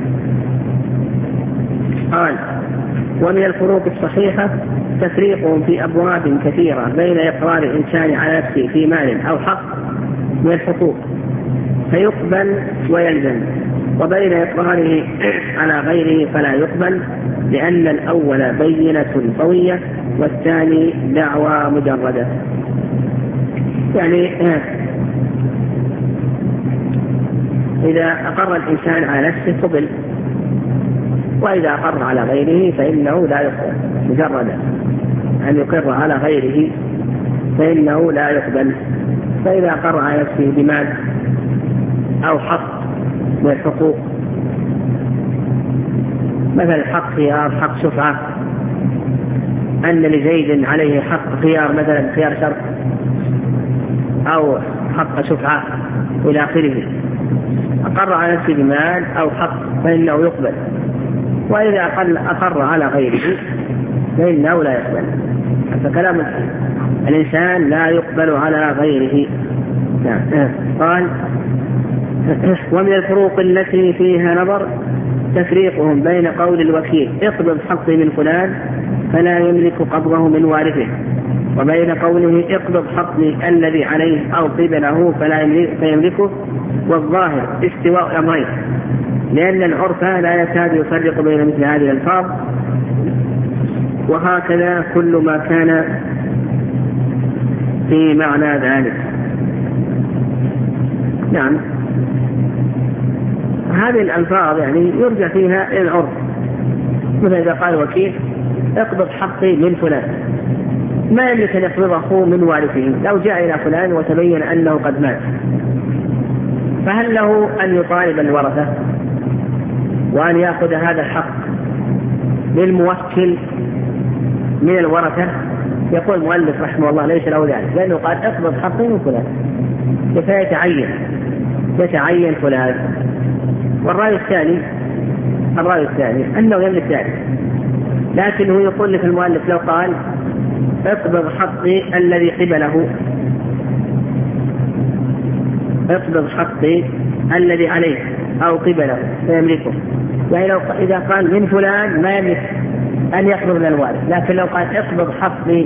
قال ومن الفروق الصحيحة تفريق في أبواب كثيرة بين إقرار الإنسان على نفسه في مال أو حق من الحقوق فيقبل ويلزم، وبين إقراره على غيره فلا يقبل، لأن الأول بينة قوية والثاني دعوى مجردة. يعني إذا أقر الإنسان على نفسه قبل، وإذا أقر على غيره فإنه لا يقبل. مجرد أن يقر على غيره فإنه لا يقبل. فإذا أقر على نفسه بمال أو حق من الحقوق، مثل حق خيار، حق شفعة، أن لزيد عليه حق خيار مثلا خيار شرط أو حق شفعة إلى آخره، أقر على نفسه بمال أو حق فإنه يقبل. وإذا أقر على غيره فإنه لا يقبل. فكلام الإنسان لا يقبل على غيره. قال ومن الفروق التي فيها نظر تفريقهم بين قول الوكيل اقبض حقي من فلان فلا يملك قبضه من وارثه، وبين قوله اقبض حقي الذي عليه أو قبله فلا يملكه. والظاهر استواء الأمرين، لأن العرف لا يكاد يفرق بين مثل هذه الألفاظ، وهكذا كل ما كان في معنى ذلك. نعم، هذه الألفاظ يعني يرجع فيها إلى العرف. مثل إذا قال وكيل اقبض حقي من فلان، ما يملك أن يقبضه من وارثه. لو جاء إلى فلان وتبين أنه قد مات، فهل له أن يطالب الورثة وأن يأخذ هذا الحق للموكل من الورثة؟ يقول المؤلف رحمه الله ليس له ذلك، لأنه قال اقبض حقي من فلان، فيتعين يتعين فلان. والرأي الثاني الرأي الثاني أنه يملك ذلك، لكنه يقول لك المؤلف لو قال اقبض حقي الذي قبله، اقبض حقي الذي عليه أو قبله فيملكه. يعني لو إذا قال من فلان ما يملك أن يقبض من الوارث، لكن لو قال اقبض حقي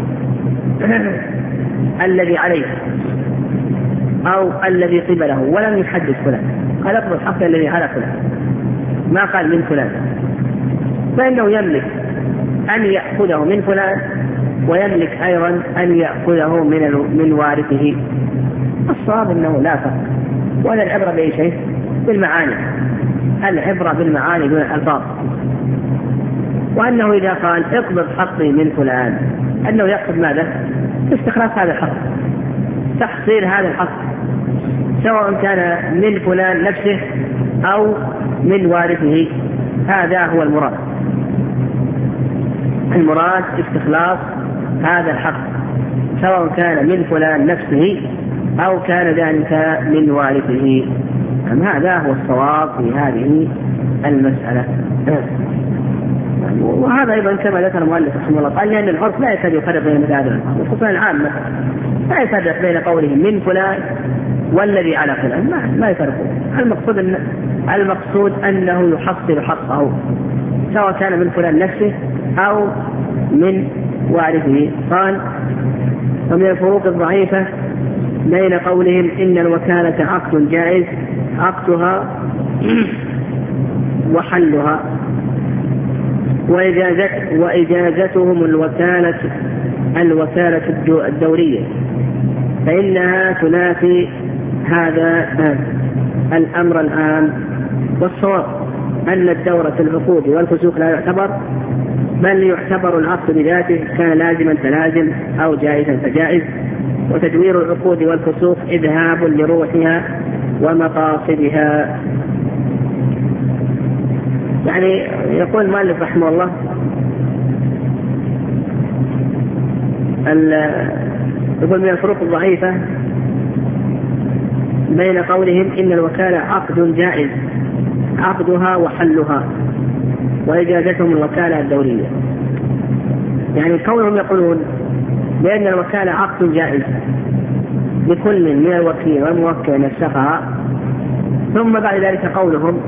الذي عليه أو الذي قبله ولم يحدد فلان، قال اقبض حقي الذي على فلان، ما قال من فلان، فإنه يملك أن يأخذه من فلان ويملك أيضا أن يأخذه من من وارثه. الصواب أنه لا فرق، ولا العبرة بأي شيء بالمعاني، العبرة بالمعاني دون الألفاظ. وأنه إذا قال اقبض حقي من فلان أنه يقصد ماذا؟ استخلاص هذا الحق، تحصيل هذا الحق، سواء كان من فلان نفسه أو من وارثه. هذا هو المراد، المراد استخلاص هذا الحق، سواء كان من فلان نفسه أو كان ذلك من وارثه. هذا هو الصواب في هذه المسألة. وهذا أيضا كما ذكر المؤلف رحمه الله قال لأن العرف لا يكاد يفرق بين مثل هذا الألفاظ، وخصوصا العام مثلا لا يفرق بين قوله من فلان والذي على فلان، ما, ما يفرقون. المقصود, أن المقصود أنه يحصل حقه، سواء كان من فلان نفسه أو من وارثه. قال ومن الفروق الضعيفة بين قولهم إن الوكالة عقد جائز عقدها وحلها، وإجازت وإجازتهم الوكالة الوكالة الدورية، فإنها تنافي هذا الأمر العام. والصواب أن الدورة العقود والفسوق لا يعتبر، بل يعتبر العقد بذاته كان لازما فلازم أو جائزا فجائز، وتدوير العقود والفسوق إذهاب لروحها ومقاصدها. يعني يقول المؤلف رحمه الله يقول من الفروق الضعيفة بين قولهم إن الوكالة عقد جائز عقدها وحلها، وإجازتهم الوكالة الدورية. يعني كونهم يقولون بأن الوكالة عقد جائز لكل من الوكيل والموكل نسخها، ثم بعد ذلك قولهم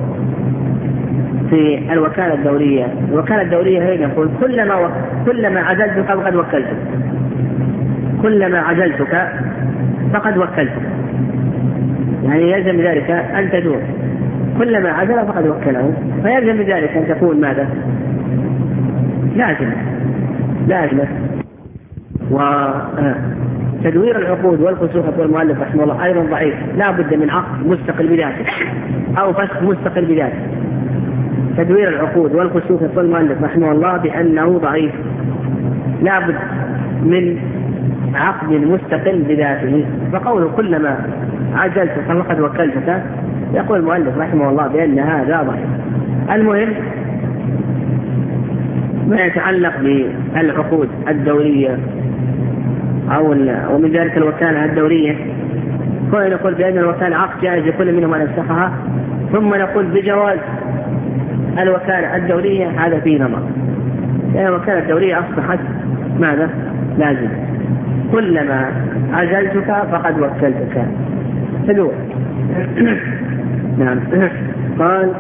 في الوكالة الدورية الوكالة الدورية هي يقول كلما و... كلما عزلتك فقد وكلتك، كلما عزلتك فقد وكلتك، يعني يلزم ذلك أن تدور، كلما عزل فقد وكله، فيلزم ذلك أن تكون ماذا؟ لازم لازم. وتدوير العقود والفسوق والمؤلف رحمه الله أيضا ضعيف، لا بد من عقد مستقل بذاته أو فسخ مستقل بذاته. تدوير العقود والفسوق والمؤلف رحمه الله بأنه ضعيف، لا بد من عقد مستقل بذاته. فقوله كلما عجلت فقد وكلتك يقول المؤلف رحمه الله بأن هذا ضعيف. المهم ما يتعلق بالعقود الدورية أو ومن ذلك الوكالة الدورية، كنا نقول بأن الوكالة عقد جائز لكل منهم أن يفسخها، ثم نقول بجواز الوكالة الدورية، هذا فيه نظر، لأن الوكالة الدورية أصبحت ماذا؟ لازم، كلما عزلتك فقد وكلتك تدور. نعم. قال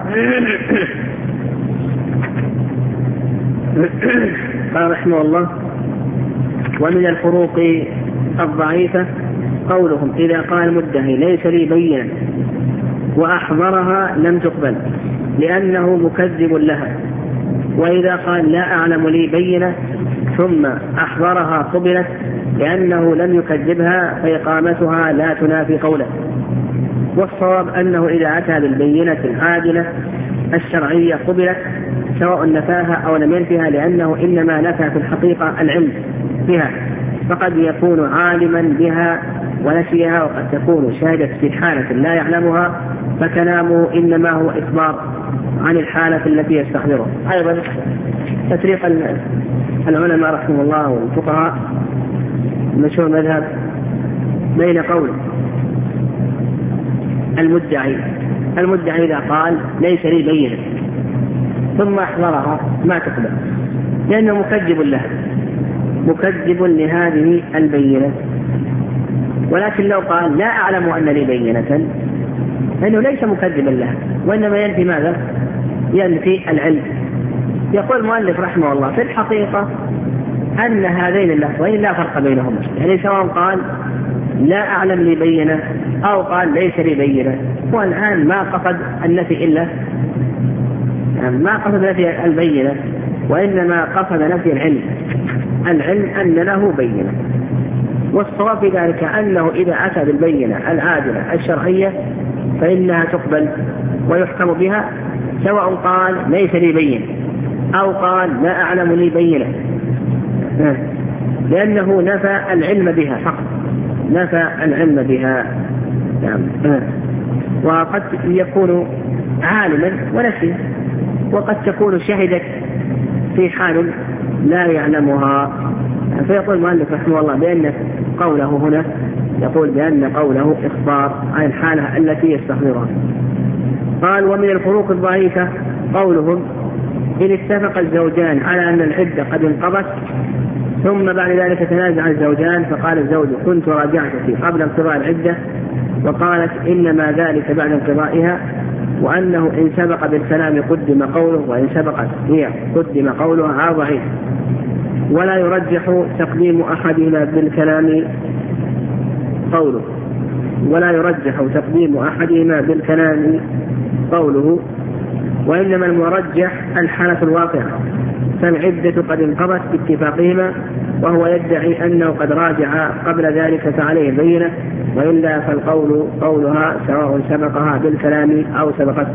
قال رحمه الله ومن الفروق الضعيفة قولهم إذا قال المدعي ليس لي بينة وأحضرها لم تقبل لأنه مكذب لها، وإذا قال لا أعلم لي بينة ثم أحضرها قبلت لأنه لم يكذبها فإقامتها لا تنافي قوله. والصواب أنه إذا أتى بالبينة العادلة الشرعية قبلت سواء نفاها أو لم ينفها، لأنه إنما نفى في الحقيقة العلم بها، فقد يكون عالما بها ونسيها، وقد تكون شاهدت في حالة لا يعلمها فكلامه إنما هو إخبار عن الحالة التي يستحضرها. أيضا تفريق العلماء رحمه الله والفقهاء مشهور مذهب بين قول المدعي المدعي إذا قال ليس لي بينة ثم أحضرها ما تقبل لأنه مكذب له مكذب لهذه البينة، ولكن لو قال لا أعلم أن لي بينة فإنه ليس مكذبا لها وإنما ينفي ماذا؟ ينفي العلم. يقول المؤلف رحمه الله في الحقيقة أن هذين اللفظين لا فرق بينهما، يعني سواء قال لا أعلم لي بينة أو قال ليس لي بينة، والآن ما قصد النفي إلا يعني ما قصد نفي البينة وإنما قصد نفي العلم العلم أن له بينة. والصواب في ذلك أنه إذا أتى بالبينة العادلة الشرعية فإنها تقبل ويحكم بها، سواء قال ليس لي بينة أو قال لا أعلم لي بينة، لأنه نفى العلم بها فقط، نفى العلم بها. وقد يكون عالما ونسي، وقد تكون شهدت في حال لا يعلمها. فيقول المؤلف رحمه الله بأن قوله هنا يقول بأن قوله إخبار عن الحالة التي يستحضرها. قال ومن الفروق الضعيفة قولهم إن اتفق الزوجان على أن العدة قد انقضت ثم بعد ذلك تنازع الزوجان فقال الزوج كنت راجعتك قبل انقضاء العدة، وقالت إنما ذلك بعد انقضائها، وأنه إن سبق بالكلام قدم قوله، وإن سبقت هي قدم قولها على ضعيف. ولا يرجح تقديم أحدهما بالكلام قوله ولا يرجح تقديم أحدهما بالكلام قوله وإنما المرجح الحالة الواقعة، فالعدة قد انقضت باتفاقهما، وهو يدعي أنه قد راجع قبل ذلك فعليه بينة، وإلا فالقول قولها سواء سبقها بالكلام أو سبقته.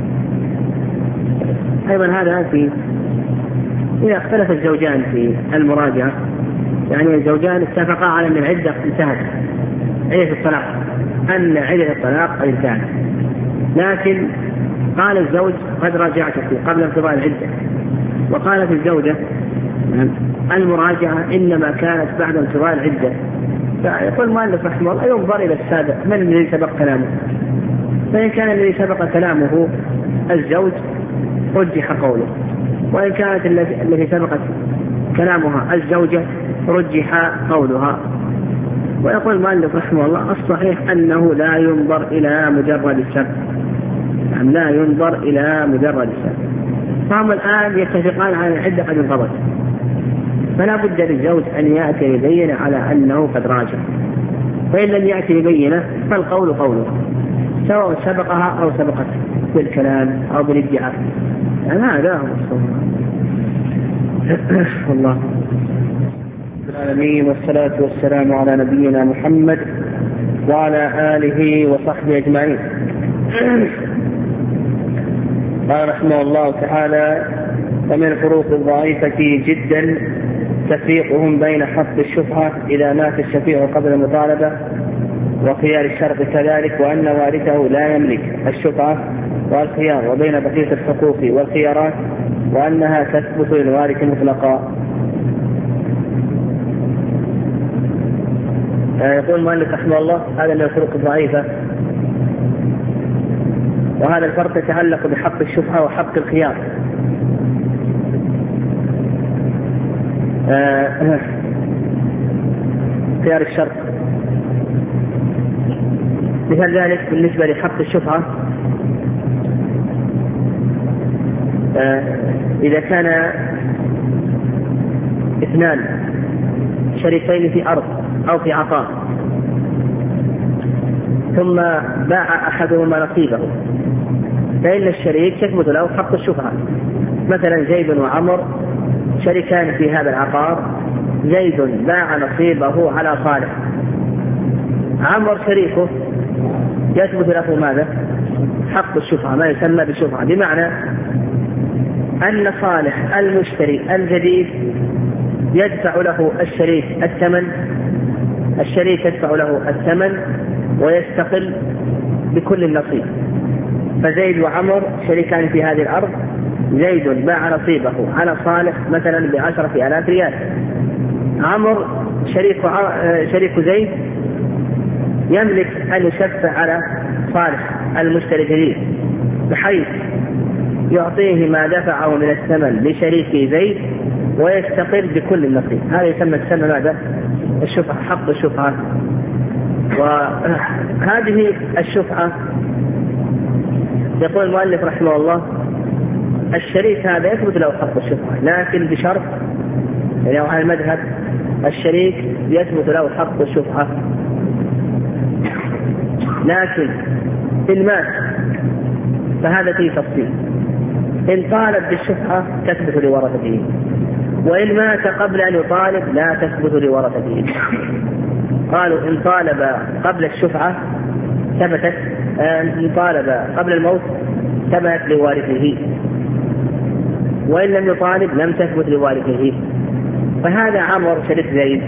أيضا هذا في إذا اختلف الزوجان في المراجعة، يعني الزوجان اتفقا على أن العدة انتهت، عدة الطلاق، أن عدة الطلاق قد انتهت، لكن قال الزوج قد راجعتك قبل انقضاء العدة، وقالت الزوجة المراجعة إنما كانت بعد انقضاء العدة. فيقول المؤلف رحمه الله ينظر إلى السابق، من الذي سبق كلامه؟ فإن كان الذي سبق كلامه الزوج رجح قوله، وإن كانت التي سبقت كلامها الزوجة رجح قولها. ويقول المؤلف رحمه الله الصحيح أنه لا ينظر إلى مجرد السبب، يعني لا ينظر إلى مجرد السبب. فهم الآن يتفقان على العدة قد انقضت، فلا بد للزوج أن يأتي ببينة على أنه قد راجع، فإن لم يأتي ببينة فالقول قوله سواء سبقها أو سبقت بالكلام أو بالادعاء. يعني هذا هو والله العالمين، والصلاة والسلام على نبينا محمد وعلى آله وصحبه أجمعين. قال رحمه الله تعالى: ومن الفروق الضعيفة جدا تفريقهم بين حق الشفعة إذا مات الشفيع قبل المطالبة، وخيار الشرط كذلك، وأن وارثه لا يملك الشفعة والخيار، وبين بقية الحقوق والخيارات، وأنها تثبت للوارث مطلقا. يقول المؤلف رحمه الله هذا من الفروق الضعيفة، وهذا الفرق يتعلق بحق الشفعة وحق الخيار. آه خيار الشرط مثل ذلك بالنسبة لحق الشفعة، آه إذا كان اثنان شريكين في أرض أو في عقار، ثم باع أحدهما نصيبه، فإن الشريك يثبت له حق الشفعة. مثلا زيد وعمر شريكان في هذا العقار، زيد باع نصيبه على صالح، عمر شريكه يثبت له ماذا؟ حق الشفعة، ما يسمى بالشفعة، بمعنى أن صالح المشتري الجديد يدفع له الشريك الثمن، الشريك يدفع له الثمن ويستقل بكل النصيب. فزيد وعمر شريكان في هذه الأرض، زيد باع نصيبه على صالح مثلا بعشرة آلاف ريال، عمر شريك, شريك زيد يملك أن يشفع على صالح المشتري الجديد بحيث يعطيه ما دفعه من الثمن لشريك زيد ويستقل بكل النصيب. هذا يسمى تسمى ماذا؟ الشفعة، حق الشفعة. وهذه الشفعة يقول المؤلف رحمه الله الشريك هذا يثبت له حق الشفعة، لكن بشرط، يعني على المذهب الشريك يثبت له حق الشفعة، لكن إن مات فهذا فيه تفصيل. إن طالب بالشفعة تثبت لورثته، وإن مات قبل أن يطالب لا تثبت لورثته. قالوا إن طالب قبل الشفعة ثبتت، إن طالب قبل الموت ثبتت لوارثه، وإن لم يطالب لم تثبت لوارثه. فهذا عمر شريك زيد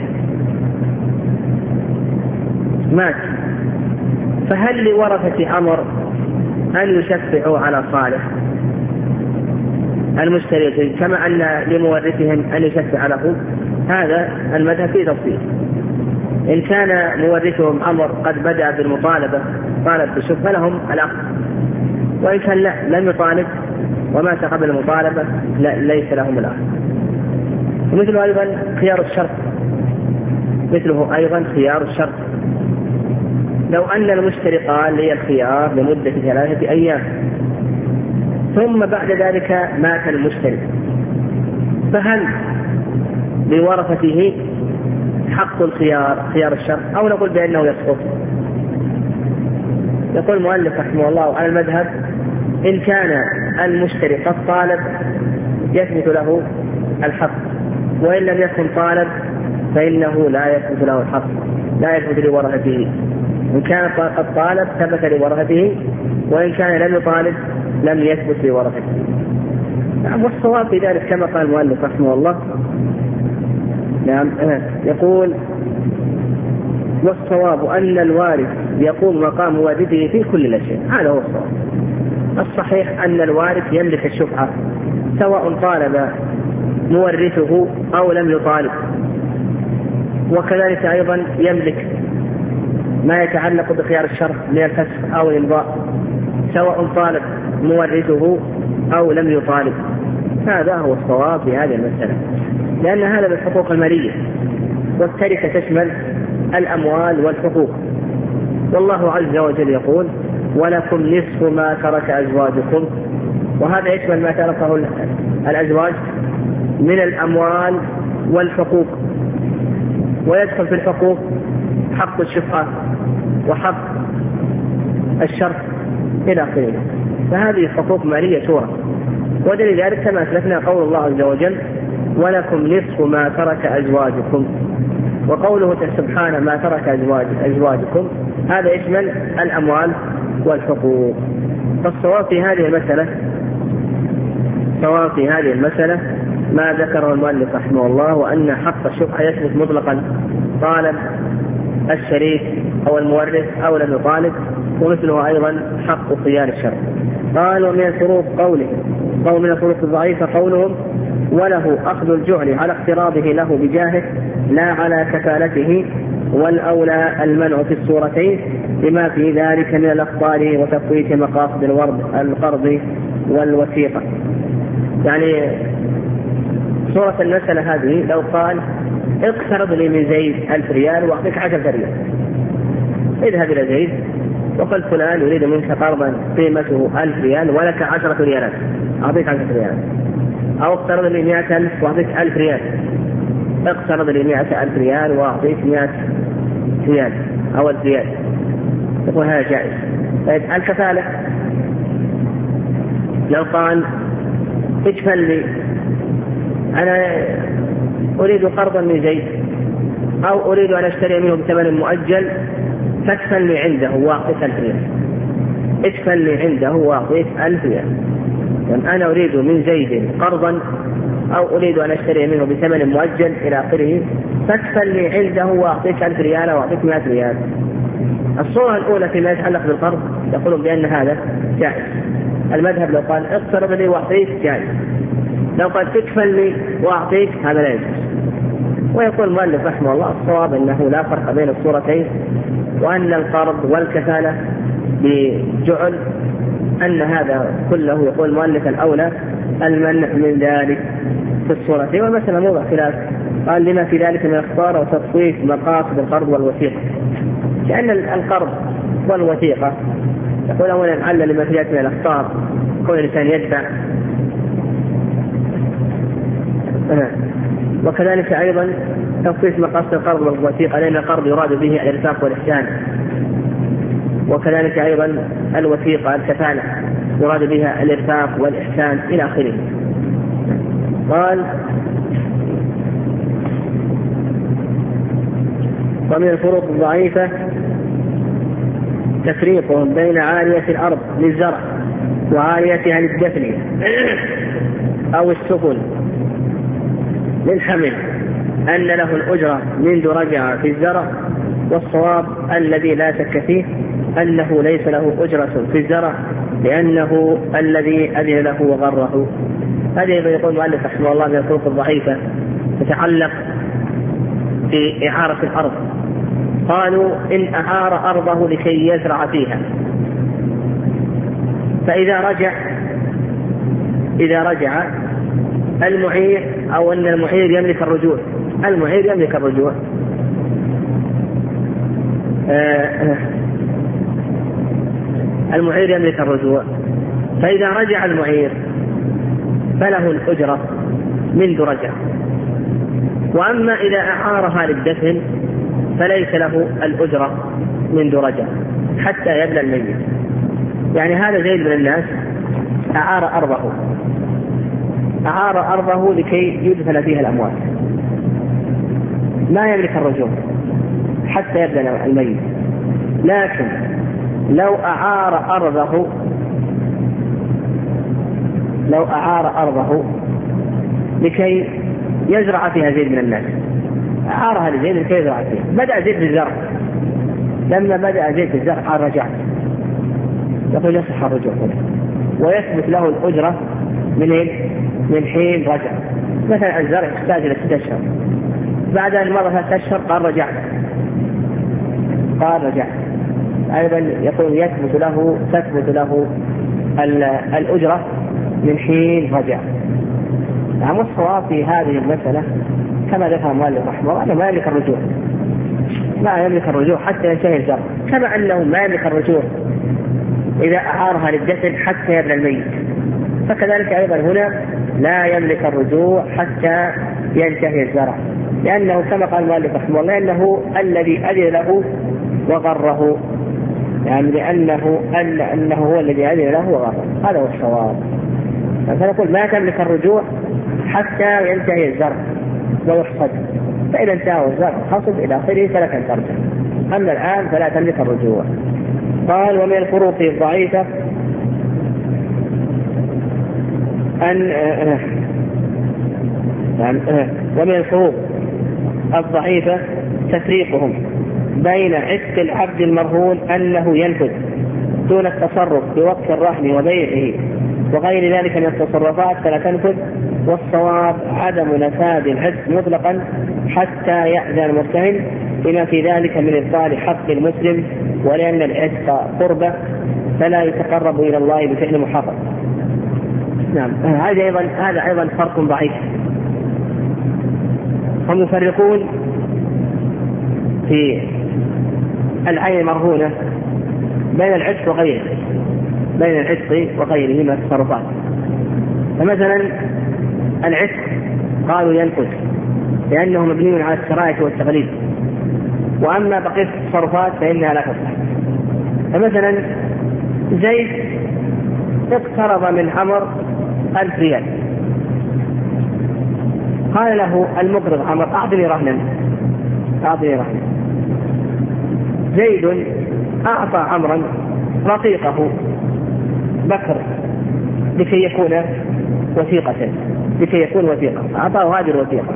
مات، فهل لورثة عمر أن يشفعوا على صالح المشتري كما أن لمورثهم أن يشفع له؟ هذا المذهب فيه تفصيل. إن كان مورثهم عمر قد بدأ بالمطالبة طالب بالشفعة لهم العقد، وإن كان لا لم يطالب ومات قبل المطالبة لا ليس لهم العقد. ومثله أيضا خيار الشرط، مثله أيضا خيار الشرط. لو أن المشتري قال لي الخيار لمدة ثلاثة أيام ثم بعد ذلك مات المشتري، فهل لورثته حق الخيار خيار الشرط أو نقول بأنه يسقط؟ يقول المؤلف رحمه الله على المذهب إن كان المشتري قد طالب يثبت له الحق، وإن لم يكن طالب فإنه لا يثبت له الحق، لا يثبت لورثته. إن كان قد طالب ثبت لورثته، وإن كان لم يطالب لم يثبت لورثته. نعم، والصواب في ذلك كما قال المؤلف رحمه الله. نعم، يقول والصواب أن الوارث يقوم مقام والده في كل الأشياء، هذا هو الصواب. الصحيح أن الوارث يملك الشفعة سواء طالب مورثه أو لم يطالب، وكذلك أيضا يملك ما يتعلق بخيار الشرط من الفسخ أو الإمضاء سواء طالب مورثه أو لم يطالب. هذا هو الصواب في هذه المسألة، لأن هذا بالحقوق المالية، والتركة تشمل الأموال والحقوق. والله عز وجل يقول ولكم نصف ما ترك أزواجكم، وهذا يشمل ما تركه الأزواج من الأموال والحقوق، ويدخل في الحقوق حق الشفعة وحق الشرط إلى آخره. فهذه حقوق مالية شورى، ودليل ذلك كما أسلفنا قول الله عز وجل ولكم نصف ما ترك أزواجكم، وقوله سبحانه ما ترك أزواج أزواجكم هذا يشمل الأموال والحقوق. فالصواب في هذه المسألة صواب في هذه المسألة ما ذكره المؤلف رحمه الله، وأن حق الشفعة يثبت مطلقا طالب الشريك أو المورث أو لم يطالب، ومثله أيضا حق خيار الشرط. قال ومن الفروق قوله قول من الفروق الضعيفة قولهم وله أخذ الجعل على اقتراضه له بجاهه لا على كفالته، والأولى المنع في الصورتين لما في ذلك من الأخطار وتفويت مقاصد القرض والوثيقة. يعني صورة المسألة هذه لو قال اقترض لي من زيد ألف ريال وأعطيك عشرة ريال، اذهب إلى زيد وقل فلان يريد منك قرضا قيمته ألف ريال ولك عشرة ريالات، أعطيك عشرة ريالات. أو اقترض لي مئة ألف وأعطيك ألف ريال، اقترض لي مئة ألف ريال وأعطيك مئة ريال أو ألف ريال، يقول هذا جائز. طيب الكفالة لو قال اكفل لي أنا أريد قرضا من زيد أو أريد أن أشتري منه بثمن مؤجل فاكفل لي عنده وأعطيك ألف ريال، اكفل لي عنده وأعطيك ألف ريال. يعني أنا أريد من زيد قرضا أو أريد أن أشتري منه بثمن مؤجل إلى آخره، فاكفل لي عنده وأعطيك ألف ريال أو أعطيك مئة ريال. الصورة الأولى فيما يتعلق بالقرض يقولون بأن هذا جائز. المذهب لو قال اقترض لي وأعطيك جائز، لو قال تكفل لي وأعطيك هذا لا يجوز. ويقول المؤلف رحمه الله الصواب أنه لا فرق بين الصورتين، وأن القرض والكفالة بجعل أن هذا كله يقول المؤلف الأولى المنع من ذلك في الصورتين. والمسألة موضع خلاف، قال لما في ذلك من اخطار وتطويف مقاصد القرض والوثيقة، لأن القرض والوثيقة يقول أولا لعل لما في ذلك من الاخطار كون الإنسان يدفع، وكذلك أيضا تطويف مقاصد القرض والوثيقة لأن القرض يراد به الإرفاق والإحسان، وكذلك أيضا الوثيقة الكفالة يراد بها الإرفاق والإحسان إلى آخره. قال ومن الفروق الضعيفة تفريقهم بين عالية الأرض للزرع وعاليتها للدفن أو السفن للحمل، أن له الأجرة منذ رجع في الزرع. والصواب الذي لا شك فيه أنه ليس له أجرة في الزرع، لأنه الذي أذن له وغره. هذه يقول المؤلف رحمه الله من الفروق الضعيفة تتعلق بإعارة الأرض. قالوا إن أعار أرضه لكي يزرع فيها، فإذا رجع إذا رجع المعير أو أن المعير يملك الرجوع، المعير يملك الرجوع المعير يملك الرجوع فإذا رجع المعير فله الأجرة منذ رجع. وأما إذا أعارها للدفن فليس له الأجرة منذ رجع حتى يبلى الميت. يعني هذا زيد من الناس أعار أرضه أعار أرضه لكي يدفن فيها الأموات، ما يملك الرجوع حتى يبلى الميت. لكن لو أعار أرضه لو أعار أرضه لكي يزرع فيها زيد من الناس، أعارها لزيد لكي يزرع فيها، بدأ زيد بالزرع، لما بدأ زيد بالزرع قال رجعت، يقول يصح الرجوع ويثبت له الأجرة من من حين رجع. مثلا الزرع يحتاج إلى ستة أشهر، بعد أن مضى ثلاثة أشهر قال رجعت قال رجعت أيضا يقول يثبت له تثبت له الأجرة من حين رجع. نعم، الصواب في هذه المسألة كما ذكر مالك رحمه الله أنه ما يملك الرجوع ما يملك الرجوع حتى ينتهي الزرع، كما أنه ما يملك الرجوع إذا أعارها للدفن حتى يبلى الميت، فكذلك أيضا هنا لا يملك الرجوع حتى ينتهي الزرع، لأنه كما قال مالك رحمه الله أنه الذي أذن له وغره، يعني لأنه أنه هو الذي أذن له وغره. هذا هو الصواب. فنقول ما تملك الرجوع حتى ينتهي الزرع ويحصد، فإذا انتهى الزرع حصد إلى آخره فلك أن ترجع، أما الآن فلا تملك الرجوع. قال ومن الفروق الضعيفة أن ومن الفروق الضعيفة تفريقهم بين عتق العبد المرهون أنه ينفذ دون التصرف بوقت الرهن وبيعه وغير ذلك من التصرفات فلا تنفذ، والصواب عدم نفاذ العتق مطلقا حتى يأذن المرتهن بما في ذلك من إبطال حق المسلم، ولأن العتق قربة فلا يتقرب إلى الله بفعل محرم. نعم، هذا أيضا هذا أيضا فرق ضعيف. هم يفرقون في العين المرهونة بين العتق وغيره بين العتق وغيره من التصرفات. فمثلا العتق قالوا ينفذ لأنه مبني على السراية والتغليب، وأما بقية التصرفات فإنها لا تصح. فمثلا زيد اقترض من عمر ألف ريال، قال له المقرض عمر أعطني رهنا أعطني رهنا زيد أعطى عمرا رقيقه بكر لكي يكون وثيقة لكي يكون وثيقة أعطاه هذه الوثيقة.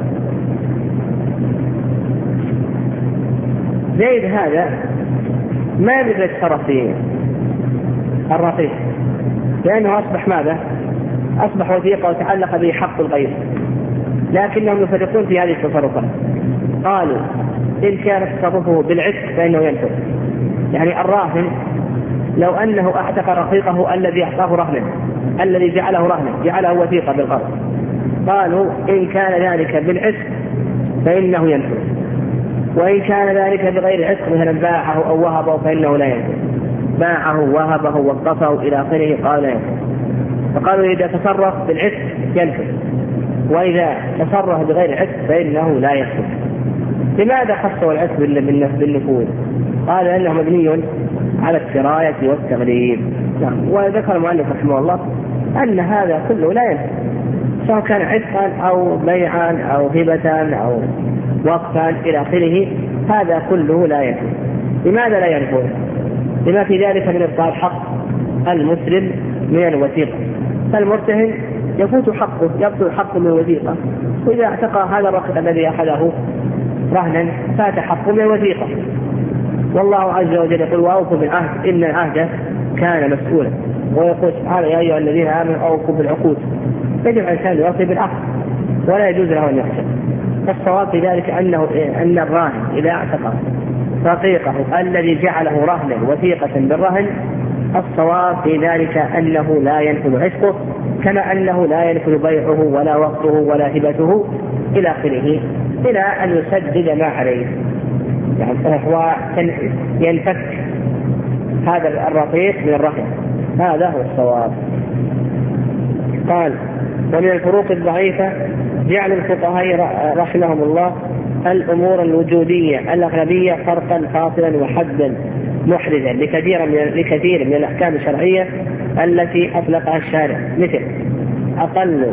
زيد هذا ما يملك يتصرف في الرقيق، لأنه أصبح ماذا؟ أصبح وثيقة وتعلق به حق الغير، لكنهم يفرقون في هذه التصرفات. قالوا إن كان تصرفه بالعتق فإنه ينفذ، يعني الراهن لو أنه أعتق رقيقه الذي أعطاه رهنا الذي جعله رهنا جعله وثيقة بالقرض، قالوا إن كان ذلك بالعتق فإنه ينفذ، وإن كان ذلك بغير عتق مثلا باعه أو وهبه فإنه لا ينفذ، باعه وهبه وقفه إلى آخره قال لا ينفذ. فقالوا إذا تصرف بالعتق ينفذ، وإذا تصرف بغير عتق فإنه لا ينفذ. لماذا خصوا العتق بالنفوذ؟ قال لأنه مبني على السراية والتغليب. وذكر المؤلف رحمه الله أن هذا كله لا ينفذ، سواء كان عتقا أو بيعا أو هبة أو وقفا إلى آخره، هذا كله لا ينفذ. لماذا لا ينفذ؟ لما في ذلك من إبطال حق المسلم من الوثيقة، فالمرتهن يفوت حقه يبطل حقه من الوثيقة، وإذا اعتقى هذا الرقيق الذي أخذه رهنا فات حقه من الوثيقة. والله عز وجل يقول وأوفوا بالعهد إن العهد كان مسؤولا، ويقول سبحانه يا أيها الذين آمنوا أوفوا بالعقود. يجب الإنسان يوفي بالعهد ولا يجوز له أن يخسر. فالصواب في ذلك أنه أن الراهن إذا اعتقى رقيقه الذي جعله رهنا وثيقة بالرهن، الصواب في ذلك أنه لا ينفذ عتقه، كما أنه لا ينفذ بيعه ولا وقته ولا هبته إلى آخره، إلى أن يسدد ما عليه. يعني هو ينفك هذا الرقيق من الرهن، هذا هو الصواب. قال: ومن الفروق الضعيفة جعل الفقهاء رحمهم الله الأمور الوجودية الأغلبية فرقا فاصلا وحدا محرزا لكثير من لكثير من الأحكام الشرعية التي أطلقها الشارع، مثل أقل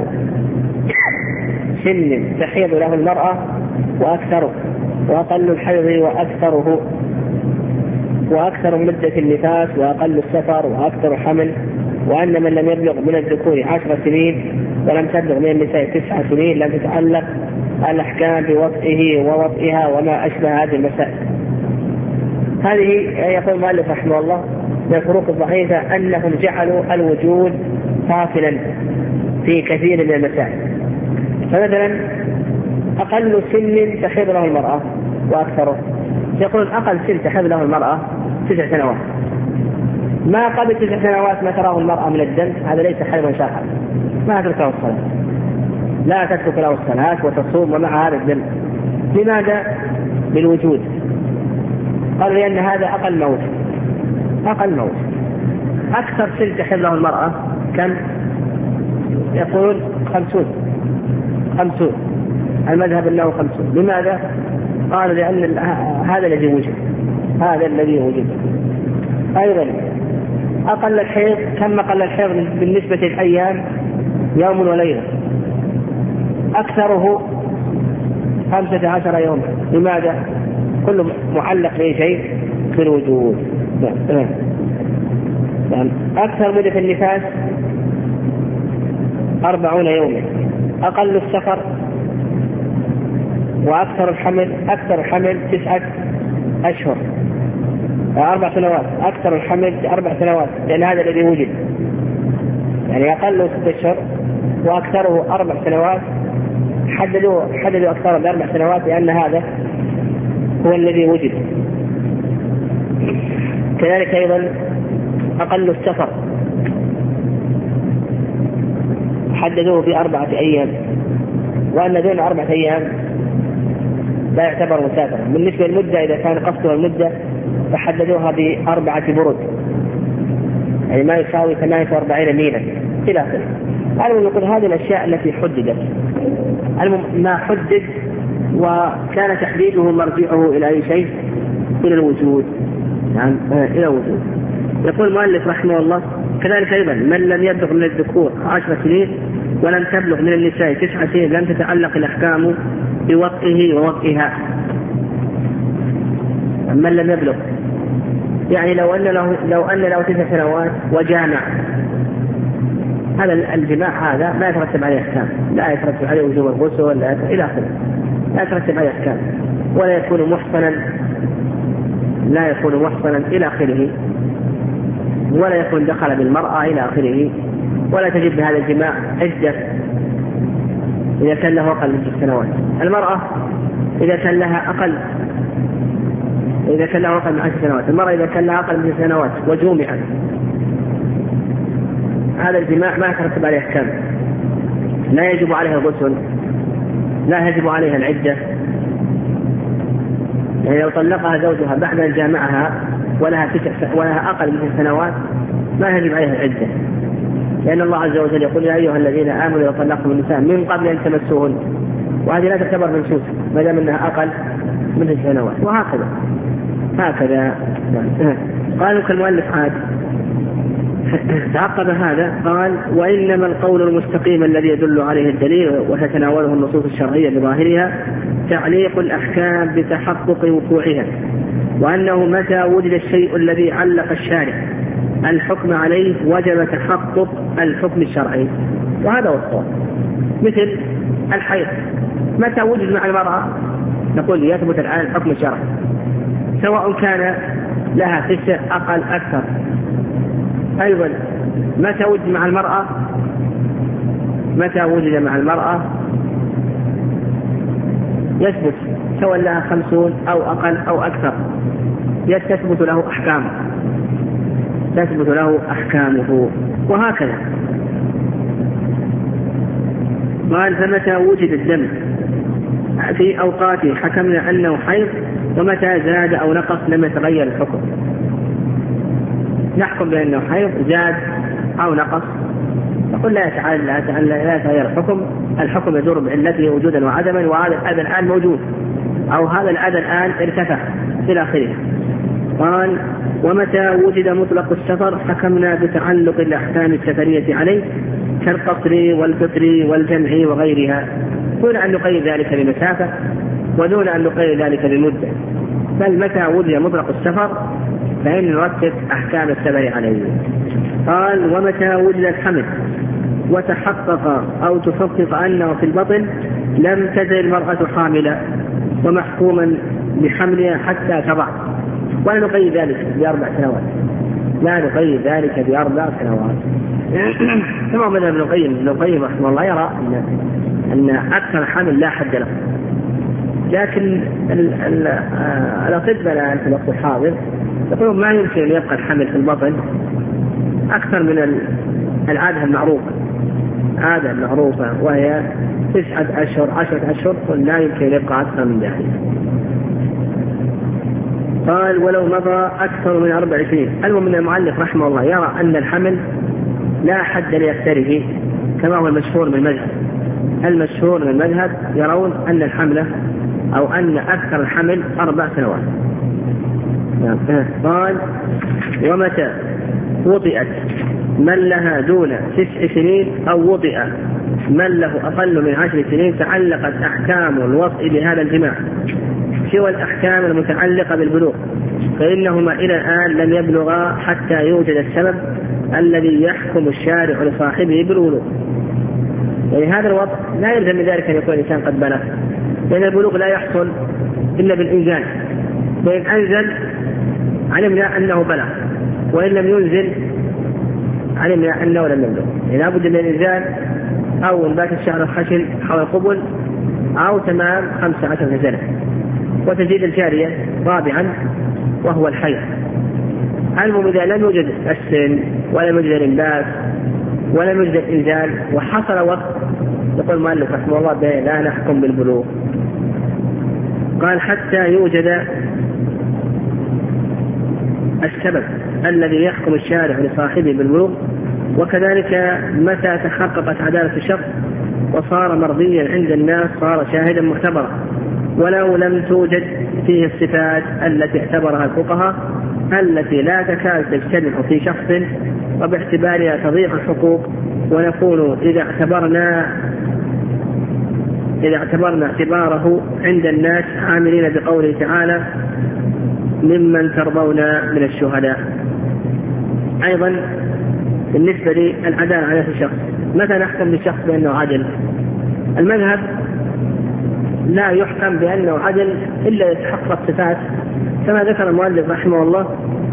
سن تحيض له المرأة وأكثره، وأقل الحيض وأكثره، وأكثر مدة النفاس، وأقل السفر، وأكثر حمل، وأن من لم يبلغ من الذكور عشر سنين ولم تبلغ من النساء تسع سنين لم تتعلق الأحكام بوطئه ووطئها وما أشبه هذه المسائل. هذه يقول المؤلف رحمه الله من الفروق الضعيفة أنهم جعلوا الوجود فاصلا في كثير من المسائل. فمثلا أقل سن تحيض له المرأة وأكثره، يقول أقل سن تحيض له المرأة تسع سنوات، ما قبل تسع سنوات ما تراه المرأة من الدم هذا ليس حيضا شرعا، ما تترك له الصلاة، لا تترك له الصلاة وتصوم ومع هذا الدم. لماذا؟ بالوجود. قال لأن هذا أقل موت، أقل موت. أكثر سن تحيض له المرأة كم؟ يقول خمسون، خمسون، المذهب أنه خمسون. لماذا؟ قال لأن هذا الذي وجد، هذا الذي وجد. أيضا أقل الحيض، كم أقل الحيض بالنسبة للأيام؟ يوم وليلة، أكثره خمسة عشر يوما. لماذا؟ كل معلق به شيء في الوجود. أكثر مدة النفاس أربعون يوما، أقل السفر وأكثر الحمل، أكثر الحمل تسعة أشهر أربع سنوات، أكثر الحمل أربع سنوات، لأن هذا الذي وجد. يعني أقل ستة أشهر وأكثره أربع سنوات، حددوا حددوا أكثر بأربع سنوات لأن هذا هو الذي وجد. كذلك أيضا أقل السفر حددوه بأربعة أيام، وأن دون أربعة أيام لا يعتبر مسافرا. بالنسبة للمدة إذا كان قصدها المدة فحددوها بأربعة برد، يعني ما يساوي ثمانية وأربعين ميلا إلى آخره. قالوا نقول هذه الأشياء التي حددت، ما حدد وكان تحديده مرجعه إلى أي شيء؟ إلى الوجود، يعني إلى الوجود. يقول المؤلف رحمه الله: كذلك أيضا من لم يبلغ من الذكور عشر سنين ولم تبلغ من النساء تسع سنين لم تتعلق الأحكام بوطئه ووطئها. من لم يبلغ يعني لو أن له لو أن له تسع سنوات وجامع، هذا الجماع هذا ما يترتب عليه أحكام، لا يترتب عليه وجوب الغسل ولا إلى آخره، لا يترتب عليه أحكام، ولا يكون محصنا، لا يكون محصنا إلى آخره، ولا يكون دخل بالمرأة إلى آخره، ولا تجب بهذا الجماع عدة إذا كان له أقل من ست سنوات. المرأة إذا كان لها أقل إذا كان له أقل من عشر سنوات، المرأة إذا كان لها أقل من ست سنوات وجومعا، هذا الجماع ما يترتب عليه أحكام، لا يجب عليها الغسل، لا يجب عليها العدة. يعني لو طلقها زوجها بعد أن جامعها ولها ولها أقل من ست سنوات ما يجب عليها العدة، لأن الله عز وجل يقول: يا أيها الذين آمنوا إذا طلقتم النساء من قبل أن تمسوهن، وهذه لا تعتبر منسوسة ما دام أنها أقل من ست سنوات. وهكذا هكذا قالوا كالمؤلف عاد تعقب هذا قال: وإنما القول المستقيم الذي يدل عليه الدليل وتتناوله النصوص الشرعية بظاهرها تعليق الأحكام بتحقق وقوعها، وأنه متى وجد الشيء الذي علق الشارع الحكم عليه وجب تحقق الحكم الشرعي. وهذا هو الصواب. مثل الحيض، متى وجد مع المرأة نقول يثبت الآن الحكم الشرعي، سواء كان لها تسع أقل أكثر. أيضا متى وجد مع المرأة متى وجد مع المرأة يثبت سواء لها خمسون أو أقل أو أكثر، يثبت له أحكامه تثبت له أحكامه. وهكذا قال: فمتى وجد الدم في أوقاته حكمنا أنه حيض، ومتى زاد أو نقص لم يتغير الحكم. نحكم بأنه حيض، زاد أو نقص نقول لا يتعلل لا يتعلل لا يتغير الحكم، الحكم يدور بعلته وجودا وعدما، وهذا الأذى الآن موجود أو هذا الأذى الآن ارتفع إلى آخره. قال ومتى وجد مطلق السفر حكمنا بتعلق الأحكام السفرية عليه كالقصر والفطر والجمع وغيرها، دون أن نقيد ذلك بمسافة ودون أن نقيد ذلك بمدة، بل متى وجد مطلق السفر فإن نرتب أحكام السفر عليه. قال ومتى وجد الحمل وتحقق أو تحقق أنه في البطن لم تزل المرأة حاملة ومحكوما بحملها حتى تضع، ولا نقيد ذلك بأربع سنوات، لا نقيد ذلك بأربع سنوات. كما من ابن القيم ابن القيم رحمه الله يرى أن أن أكثر حمل لا حد له، لكن الأطباء الآن في الوقت الحاضر يقولون ما يمكن أن يبقى الحمل في البطن أكثر من العادة المعروفة، عادة معروفة وهي تسعة أشهر عشرة أشهر، لا يمكن أن يبقى أكثر من ذلك. قال ولو مضى أكثر من أربع سنين. المهم من المؤلف رحمه الله يرى أن الحمل لا حد لأكثره كما هو المشهور من المذهب. المشهور من المذهب يرون أن الحمل أو أن أكثر الحمل أربع سنوات. قال ومتى وطئت من لها دون تسع سنين أو وطئ من له أقل من عشر سنين تعلقت أحكام الوطء بهذا الجماع سوى الأحكام المتعلقة بالبلوغ، فإنهما إلى الآن لم يبلغا حتى يوجد السبب الذي يحكم الشارع لصاحبه بالبلوغ. يعني هذا الوطء لا يلزم من ذلك أن يكون الإنسان قد بلغ، لأن البلوغ لا يحصل إلا بالإنزال، فإن أنزل علمنا أنه بلغ، وإن لم ينزل علمنا أنه لم يبلغ. لا بد من الإنزال أو انبات الشعر الخشن حول القبل أو تمام خمسة عشر سنة. وتزيد الجارية رابعا وهو الحيض. المهم إذا لم يوجد السن ولم يوجد الانبات ولم يوجد الإنزال وحصل وقت، يقول المؤلف رحمه الله لا نحكم بالبلوغ. قال حتى يوجد السبب الذي يحكم الشارع لصاحبه بالبلوغ، وكذلك متى تحققت عدالة الشخص وصار مرضيا عند الناس صار شاهدا معتبرا، ولو لم توجد فيه الصفات التي اعتبرها الفقهاء التي لا تكاد تجتمع في شخص وباعتبارها تضيع الحقوق. ونكون إذا اعتبرنا إذا اعتبرنا اعتباره عند الناس عاملين بقوله تعالى ممن ترضون من الشهداء. أيضا بالنسبة للعدالة على الشخص، متى نحكم للشخص بأنه عدل؟ المذهب لا يحكم بأنه عدل إلا يتحقق صفات كما ذكر المؤلف رحمه الله.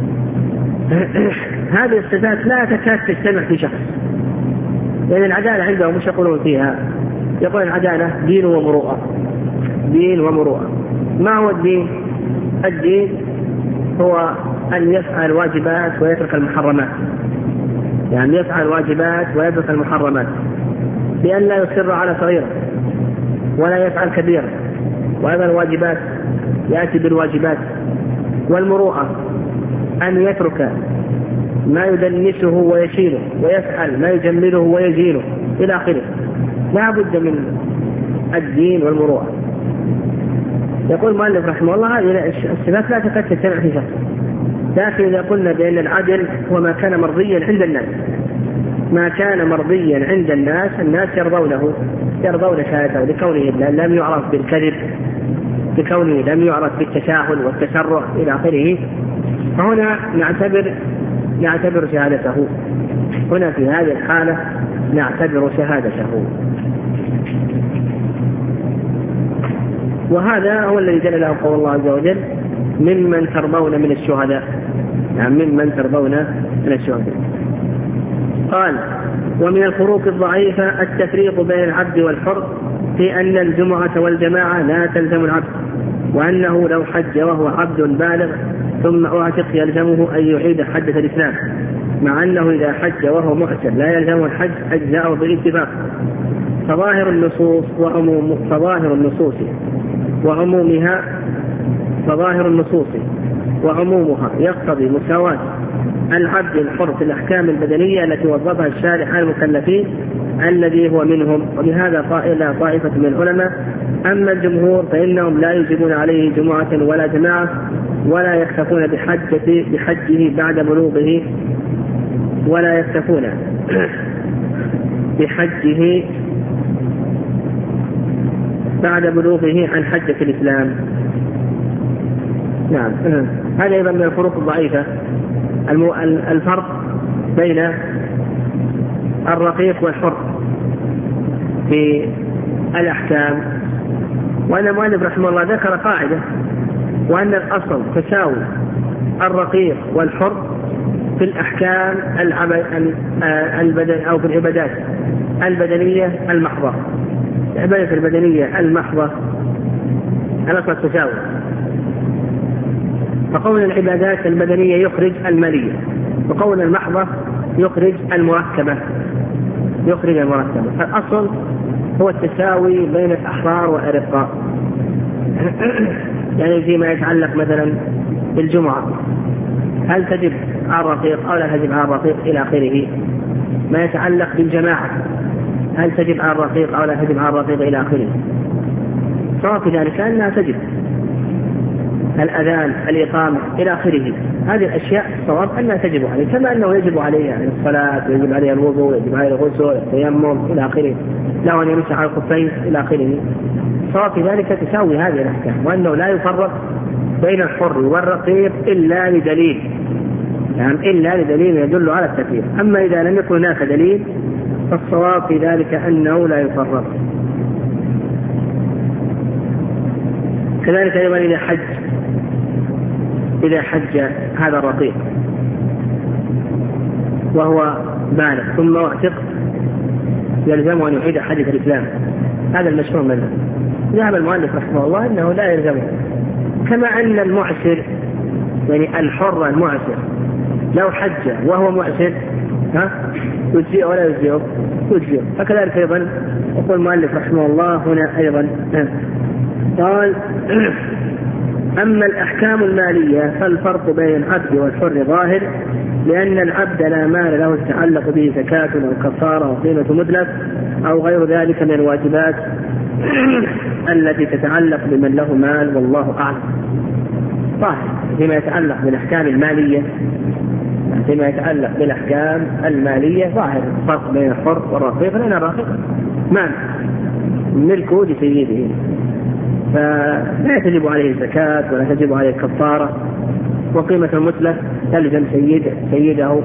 هذه الصفات لا تكاد تجتمع في شخص، لأن العدالة عندهم مش يقولون فيها، يقول العدالة دين ومروءة، دين ومروءة. ما هو الدين؟ الدين هو أن يفعل الواجبات ويترك المحرمات، يعني يفعل الواجبات ويترك المحرمات، بأن لا يصر على صغيرة ولا يفعل كبيرة، وأيضا الواجبات يأتي بالواجبات. والمروءة أن يترك ما يدنسه ويشيله ويفعل ما يجمله ويزيله إلى آخره. لا بد من الدين والمروءة. يقول المؤلف رحمه الله هذه الصفات لا تكاد تجتمع في شخص، لكن إذا قلنا بأن العدل هو ما كان مرضيا عند الناس، ما كان مرضيا عند الناس الناس يرضونه يرضون شهادته لكونه لم يعرف بالكذب، لكونه لم يعرف بالتساهل والتسرع إلى آخره، فهنا نعتبر نعتبر شهادته. هنا في هذه الحالة نعتبر شهادته. وهذا هو الذي جل له قول الله عز وجل ممن ترضون من الشهداء، يعني ممن ترضون من الشهداء. قال ومن الفروق الضعيفة التفريق بين العبد والحر في أن الجمعة والجماعة لا تلزم العبد، وأنه لو حج وهو عبد بالغ ثم أعتق يلزمه أن يعيد حجة الإسلام، مع أنه إذا حج وهو محسن لا يلزمه الحج أجزاءه بالاتفاق. فظاهر النصوص وعموم فظاهر النصوص وعمومها فظاهر النصوص وعمومها يقتضي مساواة العبد الحر في الأحكام البدنية التي وظفها الشارع على المكلفين الذي هو منهم. وبهذا قائل طائفة من العلماء. أما الجمهور فإنهم لا يجبون عليه جمعة ولا جماعة ولا يكتفون بحجة بحجه بعد بلوغه ولا يكتفون بحجه بعد بلوغه عن حجة الإسلام. نعم، هذا أيضا من الفروق الضعيفة الفرق بين الرقيق والحر في الأحكام. وأن المؤلف رحمه الله ذكر قاعدة وأن الأصل تساوي الرقيق والحر في الأحكام البدن أو في العبادات البدنية المحضة. العبادة البدنية المحضة الأصل تساوي، فقول العبادات البدنية يخرج المالية، وقول المحضة يخرج المركبة يخرج المركبة. فالأصل هو التساوي بين الأحرار والأرقاء. يعني فيما يتعلق مثلا بالجمعة هل تجب على الرقيق أو لا تجب على الرقيق إلى آخره. ما يتعلق بالجماعة هل تجب على الرقيق أو لا تجب على الرقيق إلى آخره. صار في ذلك أنها تجب، الأذان الإقامة إلى آخره. هذه الأشياء الصواب أنها تجب عليه، كما أنه يجب عليه يعني الصلاة ويجب عليه الوضوء ويجب عليه الغسل التيمم إلى آخره، لا أن يمسح على الخفين إلى آخره. صار في ذلك تساوي هذه الأحكام، وأنه لا يفرق بين الحر والرقيق إلا لدليل، يعني إلا لدليل يدل على التكليف. أما إذا لم يكن هناك دليل فالصواب في ذلك أنه لا يفرق. كذلك أيضا إذا حج إذا حج هذا الرقيق وهو بالغ ثم اعتق يلزمه أن يعيد حجة الإسلام. هذا المشهور منه. ذهب المؤلف رحمه الله أنه لا يلزمه، كما أن المعسر يعني الحر المعسر لو حج وهو معسر ها يجزئ ولا يجزئ يجزئ. فكذلك أيضا يقول المؤلف رحمه الله هنا أيضا قال أما الأحكام المالية فالفرق بين العبد والحر ظاهر، لأن العبد لا مال له تتعلق به زكاة أو كفارة أو قيمة مدلف أو غير ذلك من الواجبات التي تتعلق بمن له مال، والله أعلم. ظاهر فيما يتعلق بالأحكام المالية فيما يتعلق بالأحكام المالية ظاهر الفرق بين الحر والرقيق، لأن الرقيق مال ملكه لسيده فلا تجب عليه الزكاة ولا تجب عليه الكفارة، وقيمة المتلف تلزم سيد سيده.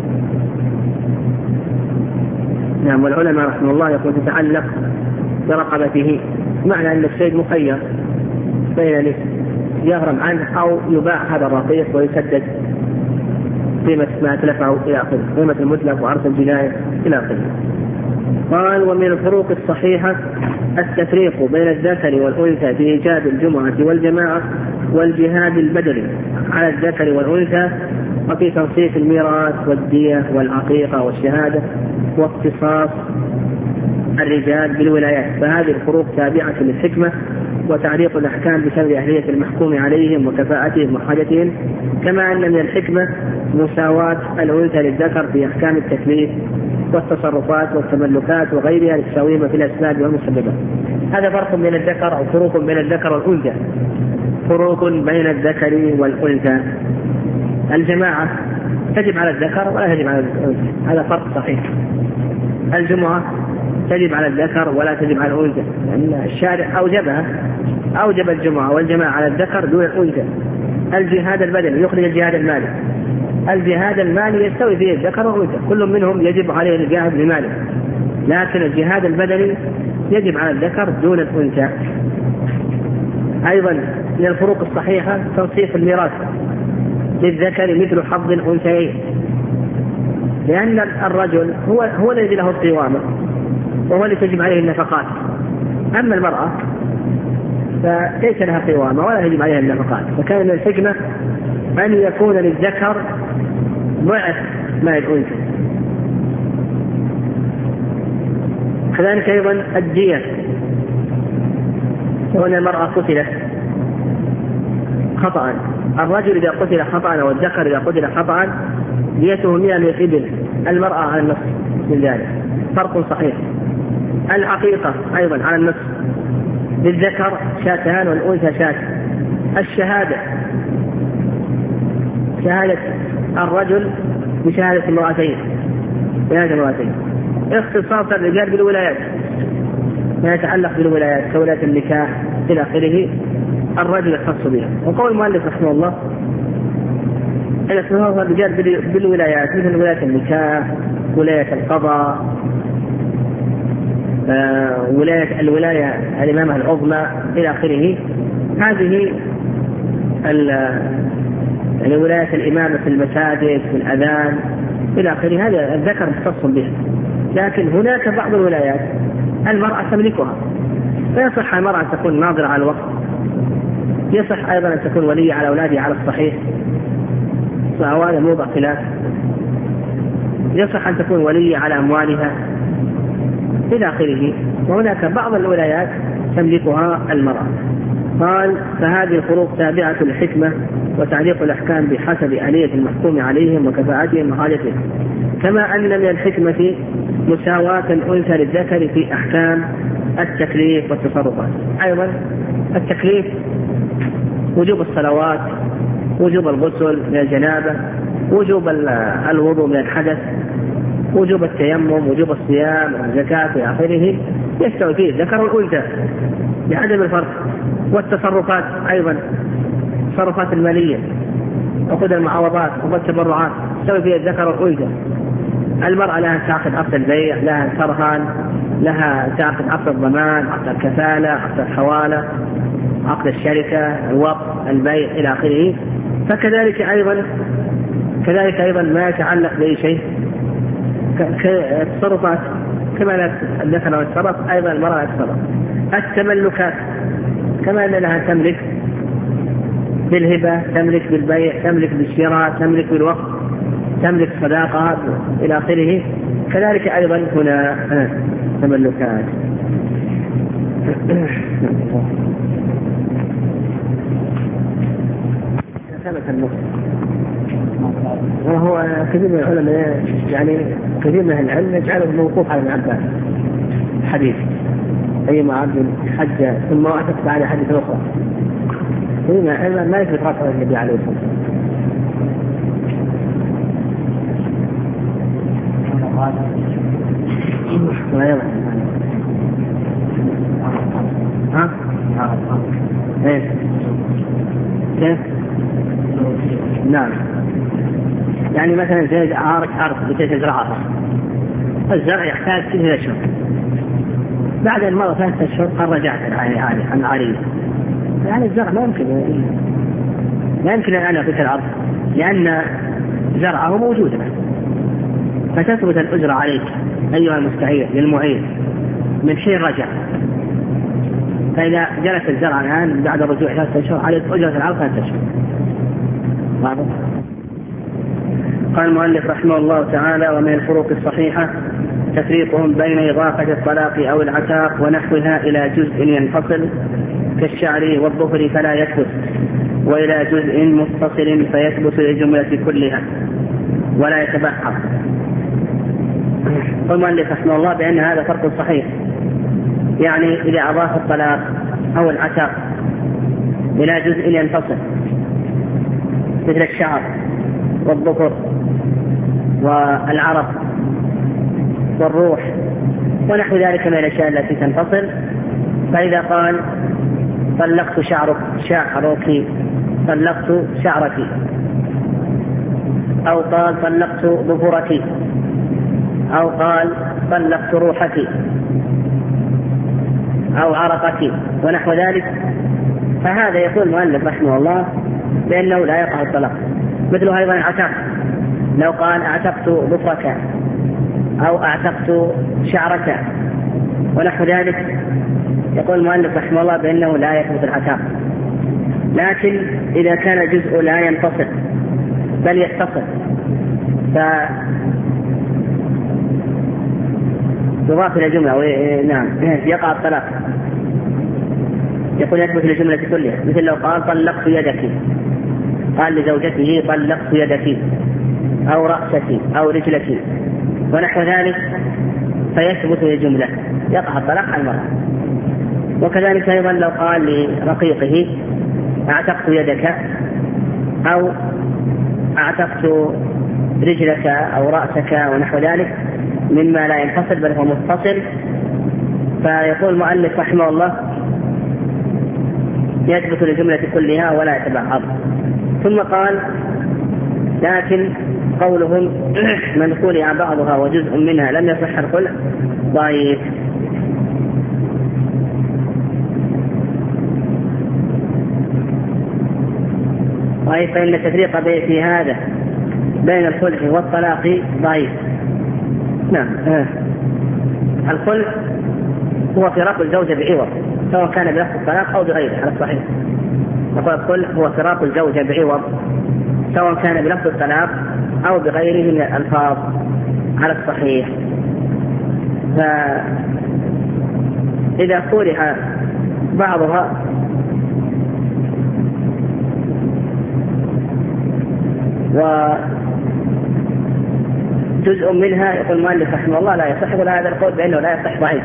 نعم. والعلماء رحمه الله يقول تتعلق برقبته، معنى أن السيد مخير بين يغرم عنه أو يباع هذا الرقيق ويسدد قيمة ما أتلفه إلى آخره، قيمة المتلف وعرض الجناية إلى آخره. قال ومن الفروق الصحيحة التفريق بين الذكر والأنثى في إيجاب الجمعة والجماعة والجهاد البدني على الذكر والأنثى، وفي تنصيف الميراث والدية والعقيقة والشهادة واختصاص الرجال بالولايات. فهذه الفروق تابعة للحكمة وتعليق الأحكام بسبب أهلية المحكوم عليهم وكفاءتهم وحاجتهم، كما أن من الحكمة مساواة الأنثى للذكر في أحكام التكليف والتصرفات والتملكات وغيرها لتساويهما في الأسباب والمسببات. هذا فرق بين الذكر أو فروق بين الذكر والأنثى. فروق بين الذكر والأنثى. الجماعة تجب على الذكر ولا تجب على الأنثى، هذا فرق صحيح. الجمعة تجب على الذكر ولا تجب على الأنثى، لأن الشارع أوجبها، أوجب الجمعة والجماعة على الذكر دون الأنثى. الجهاد البدني يخرج الجهاد المالي. الجهاد المالي يستوي فيه الذكر والأنثى، كل منهم يجب عليه الجهاد بماله، لكن الجهاد البدني يجب على الذكر دون الأنثى. أيضا من الفروق الصحيحة تنصيف الميراث للذكر مثل حظ الأنثيين، لأن الرجل هو هو الذي له القوامة وهو الذي تجب عليه النفقات، أما المرأة فليس لها قوامة ولا تجب عليها النفقات. فكان من الحكمة أن يكون للذكر ضعف ما الأنثى. كذلك أيضا الدية، وأن المرأة قتلت خطأ. الرجل إذا قتل خطأ أو الذكر إذا قتل خطأ ديته مئة من الإبل، المرأة على النصف من ذلك، فرق صحيح. العقيقة أيضا على النصف، للذكر شاتان والأنثى شات. الشهادة، شهادة الرجل بشهادة امرأتين، شهادة امرأتين. اختصاص الرجال بالولايات ما يتعلق بالولايات كولاية النكاح إلى آخره، الرجل يختص بها. وقول المؤلف رحمه الله إن اختصاص الرجال بالولايات مثل ولاية النكاح، ولاية القضاء، آه، ولاية الولاية الإمامة العظمى إلى آخره، هذه يعني ولاية الإمامة في المساجد في الأذان إلى آخره، هذا الذكر مختص به. لكن هناك بعض الولايات المرأة تملكها، فيصح المرأة أن تكون ناظرة على الوقت، يصح أيضا أن تكون ولية على أولادها على الصحيح، فهذا موضع خلاف. يصح أن تكون ولية على أموالها إلى آخره. وهناك بعض الولايات تملكها المرأة. قال فهذه الفروق تابعة للحكمة وتعليق الأحكام بحسب آلية المحكوم عليهم وكفاءتهم وحاجتهم، كما أن من الحكمة مساواة الأنثى للذكر في أحكام التكليف والتصرفات. أيضا التكليف وجوب الصلوات، وجوب الغسل من الجنابة، وجوب الوضوء من الحدث، وجوب التيمم، وجوب الصيام والزكاة إلى آخره، يستوي فيه الذكر والأنثى بعدم الفرق. والتصرفات أيضا، التصرفات المالية وخذ المعوضات والتبرعات يستوي فيه الذكر والأنثى. المرأة لها تعقد عقد البيع، لها ترهان، لها تعقد عقد الضمان، عقد الكفالة، عقد الحوالة، عقد الشركة، الوقف، البيع إلى آخره. فكذلك أيضا كذلك أيضا ما يتعلق بأي شيء كالتصرفات، كما الذكر والتصرف أيضا المرأة تتصرف. التملكات كما أن لها تملك بالهبة، تملك بالبيع، تملك بالشراء، تملك بالوقف، تملك صداقة إلى آخره، كذلك أيضا هنا تملكات. ثبت النص، وهو كثير من العلماء يعني كثير من العلم يجعله موقوف على ابن عباس حديث أيما عبد حج ثم أعتقد على حديث أخرى، هنا ما يثبت رفع النبي عليه الصلاة والسلام. ها؟ ايه؟ كيف؟ نعم، يعني مثلا زي عارك أرض بتي تزرعها، الزرع يحتاج ستة أشهر، بعد المرة ثلاثة أشهر قد رجعت عن العريض، يعني الزرع ما يمكن لا يمكن أن أنا في الأرض لأن زرعه موجود، فتثبت الأجرة عليك أيها المستعير للمعين من حين رجع. فإذا جلس الزرع الآن بعد الرجوع ثلاثة أشهر عليك أجرة الأرض ثلاثة أشهر. واضح؟ قال المؤلف رحمه الله تعالى: ومن الفروق الصحيحة تفريقهم بين إضافة الطلاق أو العتاق ونحوها إلى جزء ينفصل كالشعر والظفر فلا يثبت، وإلى جزء متصل فيثبت للجملة كلها ولا يتبعها. قال المؤلف رحمه الله بأن هذا فرق صحيح، يعني إذا أضاف الطلاق أو العتاق إلى جزء ينفصل مثل الشعر والظفر والعرق والروح ونحو ذلك من الأشياء التي تنفصل، فإذا قال طلقت شعرك شعرك طلقت شعرك، أو قال طلقت ظفرك، أو قال طلقت روحك أو عرقك ونحو ذلك، فهذا يقول المؤلف رحمه الله بأنه لا يقع الطلاق. مثل أيضا العتاق، لو قال أعتقت ظفرك أو أعتقت شعرك ونحو ذلك، يقول المؤلف رحمه الله بأنه لا يثبت العتاق. لكن إذا كان جزء لا ينفصل بل يتصل فيضاف إلى جملة نعم يقع الطلاق. يقول يثبت للجملة كلها، مثل لو قال طلقت يدك، قال لزوجته طلقت يدك أو رأسك أو رجلك ونحو ذلك، فيثبت للجملة، يقع الطلاق على المرأة. وكذلك أيضا لو قال لرقيقه أعتقت يدك أو أعتقت رجلك أو رأسك ونحو ذلك مما لا ينفصل بل هو متصل، فيقول المؤلف رحمه الله يثبت للجملة كلها ولا يتبعض. ثم قال لكن قولهم من خلع بعضها وجزء منها لم يصح الخلع ضعيف. ضعيف فإن التفريق في هذا بين الخلع والطلاق ضعيف. نعم، الخلع هو فراق الزوجة بعوض سواء كان بلفظ الطلاق أو بغيره على الصحيح. نقول الخلع هو فراق الزوجة بعوض سواء كان بلفظ الطلاق أو بغيره من الألفاظ على الصحيح. فإذا خلع بعضها وجزء منها يقول المؤلف رحمه الله لا يصح، ولا هذا القول بأنه لا يصح ضعيف،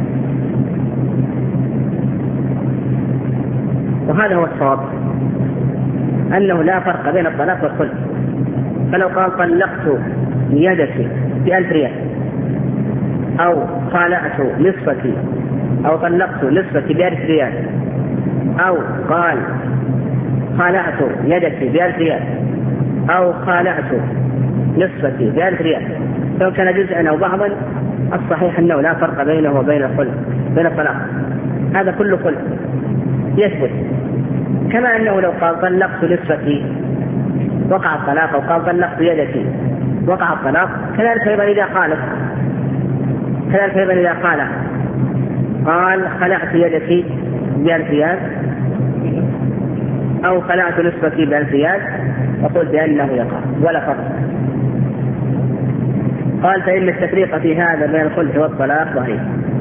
وهذا هو الصواب أنه لا فرق بين الطلاق والخلع. فلو قال طلقت يدك بألف ريال أو خالعت نصفك أو طلقت نصفك بألف ريال أو قال خالعت يدك بألف ريال أو خالعت نصفك بألف ريال، سواء كان جزءا أو بعضا، الصحيح أنه لا فرق بينه وبين الخلع بين الطلاق، هذا كله خلع يثبت. كما أنه لو قال طلقت نصفك وقع الطلاق، أو قال طلقت يدك وقع الطلاق، كذلك أيضا إذا قال كذلك أيضا إذا قال قال خلعت يدك بألف ريال أو خلعت نصفك بألف ريال، وقلت بأنه يقع ولا فرق. قال فإن التفريق في هذا بين الخلع والطلاق ضعيف.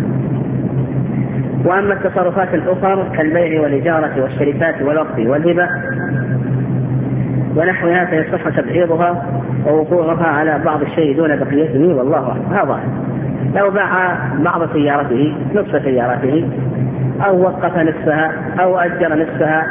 وأما التصرفات الأخرى كالبيع والإجارة والشركات والوقف والهبة ونحوها فيصح تبعيضها ووقوعها على بعض الشيء دون بقيته، والله أعلم. هذا لو باع بعض سيارته نصف سيارته أو وقف نصفها أو أجر نصفها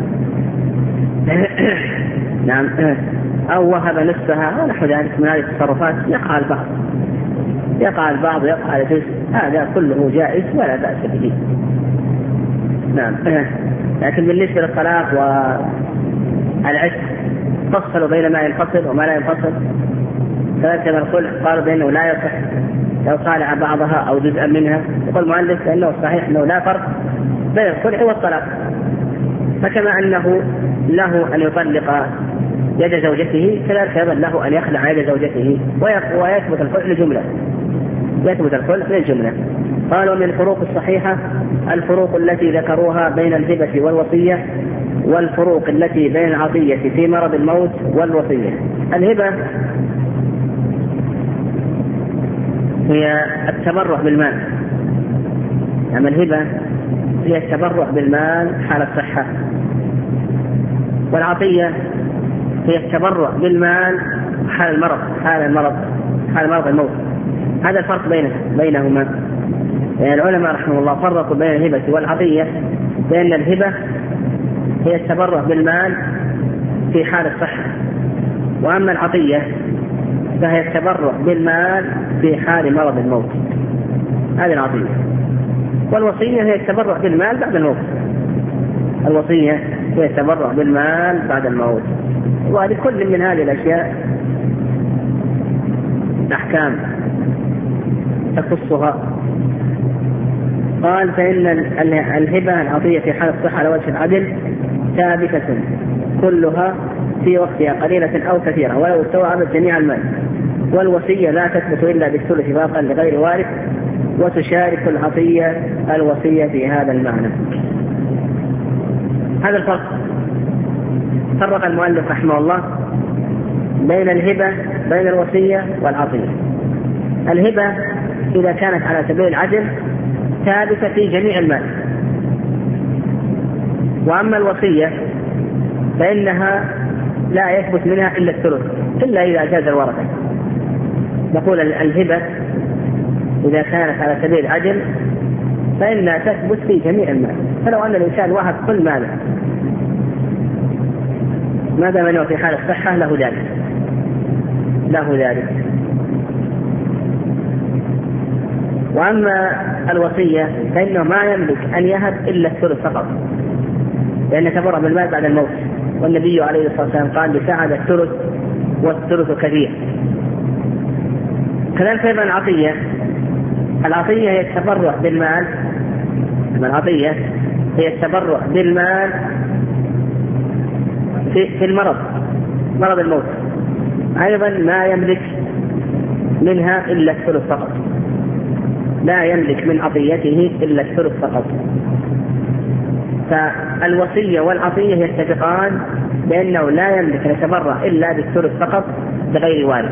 نعم أو وهب نصفها ونحو ذلك من هذه التصرفات، يقع البعض يقع البعض ويقع الجزء، هذا كله جائز ولا بأس به. نعم. لكن بالنسبة للطلاق والعتق فصلوا بين ما ينفصل وما لا ينفصل. فكذا الخلع قالوا بأنه لا يصح لو خالع بعضها أو جزءا منها، يقول المؤلف أنه الصحيح أنه لا فرق بين الخلع والطلاق. فكما أنه له أن يطلق يد زوجته كذلك أيضا له أن يخلع يد زوجته، ويثبت الخلع للجملة يثبت الخلع للجملة. قالوا من الفروق الصحيحة الفروق التي ذكروها بين الهبة والوصية، والفروق التي بين العطية في مرض الموت والوصية. الهبة هي التبرع بالمال، أما الهبة هي التبرع بالمال حال الصحة، والعطية هي التبرع بالمال حال المرض حال المرض حال مرض الموت. هذا الفرق بينه بينهما. يعني العلماء رحمه الله فرقوا بين الهبة والعطية، بأن الهبة هي التبرع بالمال في حال الصحة، وأما العطية فهي التبرع بالمال في حال مرض الموت. هذه العطية. والوصية هي التبرع بالمال بعد الموت. الوصية هي التبرع بالمال بعد الموت. ولكل من هذه الأشياء أحكام تخصها. قال فإن الهبة العطية في حال الصحة على وجه العدل ثابتة كلها في وقتها قليلة أو كثيرة ولو استوعبت جميع المال، والوصية لا تثبت إلا بالثلث باقا لغير وارث، وتشارك العطية الوصية في هذا المعنى. هذا الفرق فرق المؤلف رحمه الله بين الهبة بين الوصية والعطية. الهبة إذا كانت على سبيل العدل ثابتة في جميع المال، وأما الوصية فإنها لا يثبت منها إلا الثلث إلا إذا جاز الورثة. نقول الهبة إذا كانت على سبيل العدل فإنها تثبت في جميع المال، فلو أن الإنسان وهب كل ماله ما دام أنه في حال الصحة له ذلك له ذلك. وأما الوصية فإنه ما يملك أن يهب إلا الثلث فقط، لأن تبرع بالمال بعد الموت، والنبي عليه الصلاة والسلام قال لسعد الثلث والثلث كثير. كذلك أيضا العطية، العطية هي التبرع بالمال، العطية هي التبرع بالمال في, في المرض مرض الموت، أيضا ما يملك منها إلا الثلث فقط، لا يملك من عطيته إلا الثلث فقط. فالوصية والعطية يتفقان بأنه لا يملك أن يتبرع إلا بالثلث فقط بغير وارث.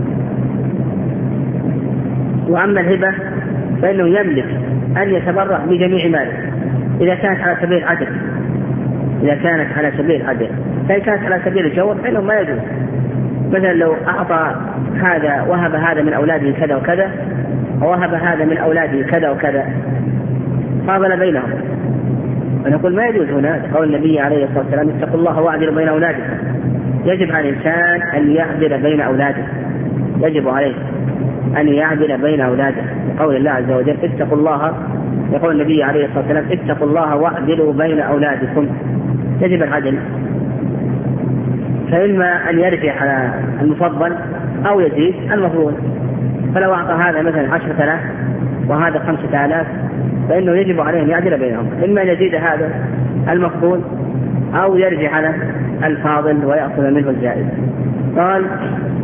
وأما الهبة فإنه يملك أن يتبرع بجميع ماله إذا كانت على سبيل العدل، إذا كانت على سبيل العدل. فإن كانت على سبيل الجور فإنه ما يجوز. مثلا لو أعطى هذا وهب هذا من أولاده كذا وكذا، ووهب هذا من أولاده كذا وكذا، فاضل بينهم، ونقول ما يجوز هنا. قول النبي عليه الصلاة والسلام اتقوا الله واعدلوا بين أولادكم. يجب على الإنسان أن يعدل بين أولاده، يجب عليه أن يعدل بين أولاده. قول الله عز وجل اتقوا الله، يقول النبي عليه الصلاة والسلام اتقوا الله واعدلوا بين أولادكم، يجب العدل. فإما أن يرجع على المفضل أو يزيد المفضول. فلو أعطى هذا مثلا عشرة آلاف وهذا خمسة آلاف فإنه يجب عليه أن يعدل بينهم، إما أن يزيد هذا المفضول أو يرجع على الفاضل ويأخذ منه الزائد. قال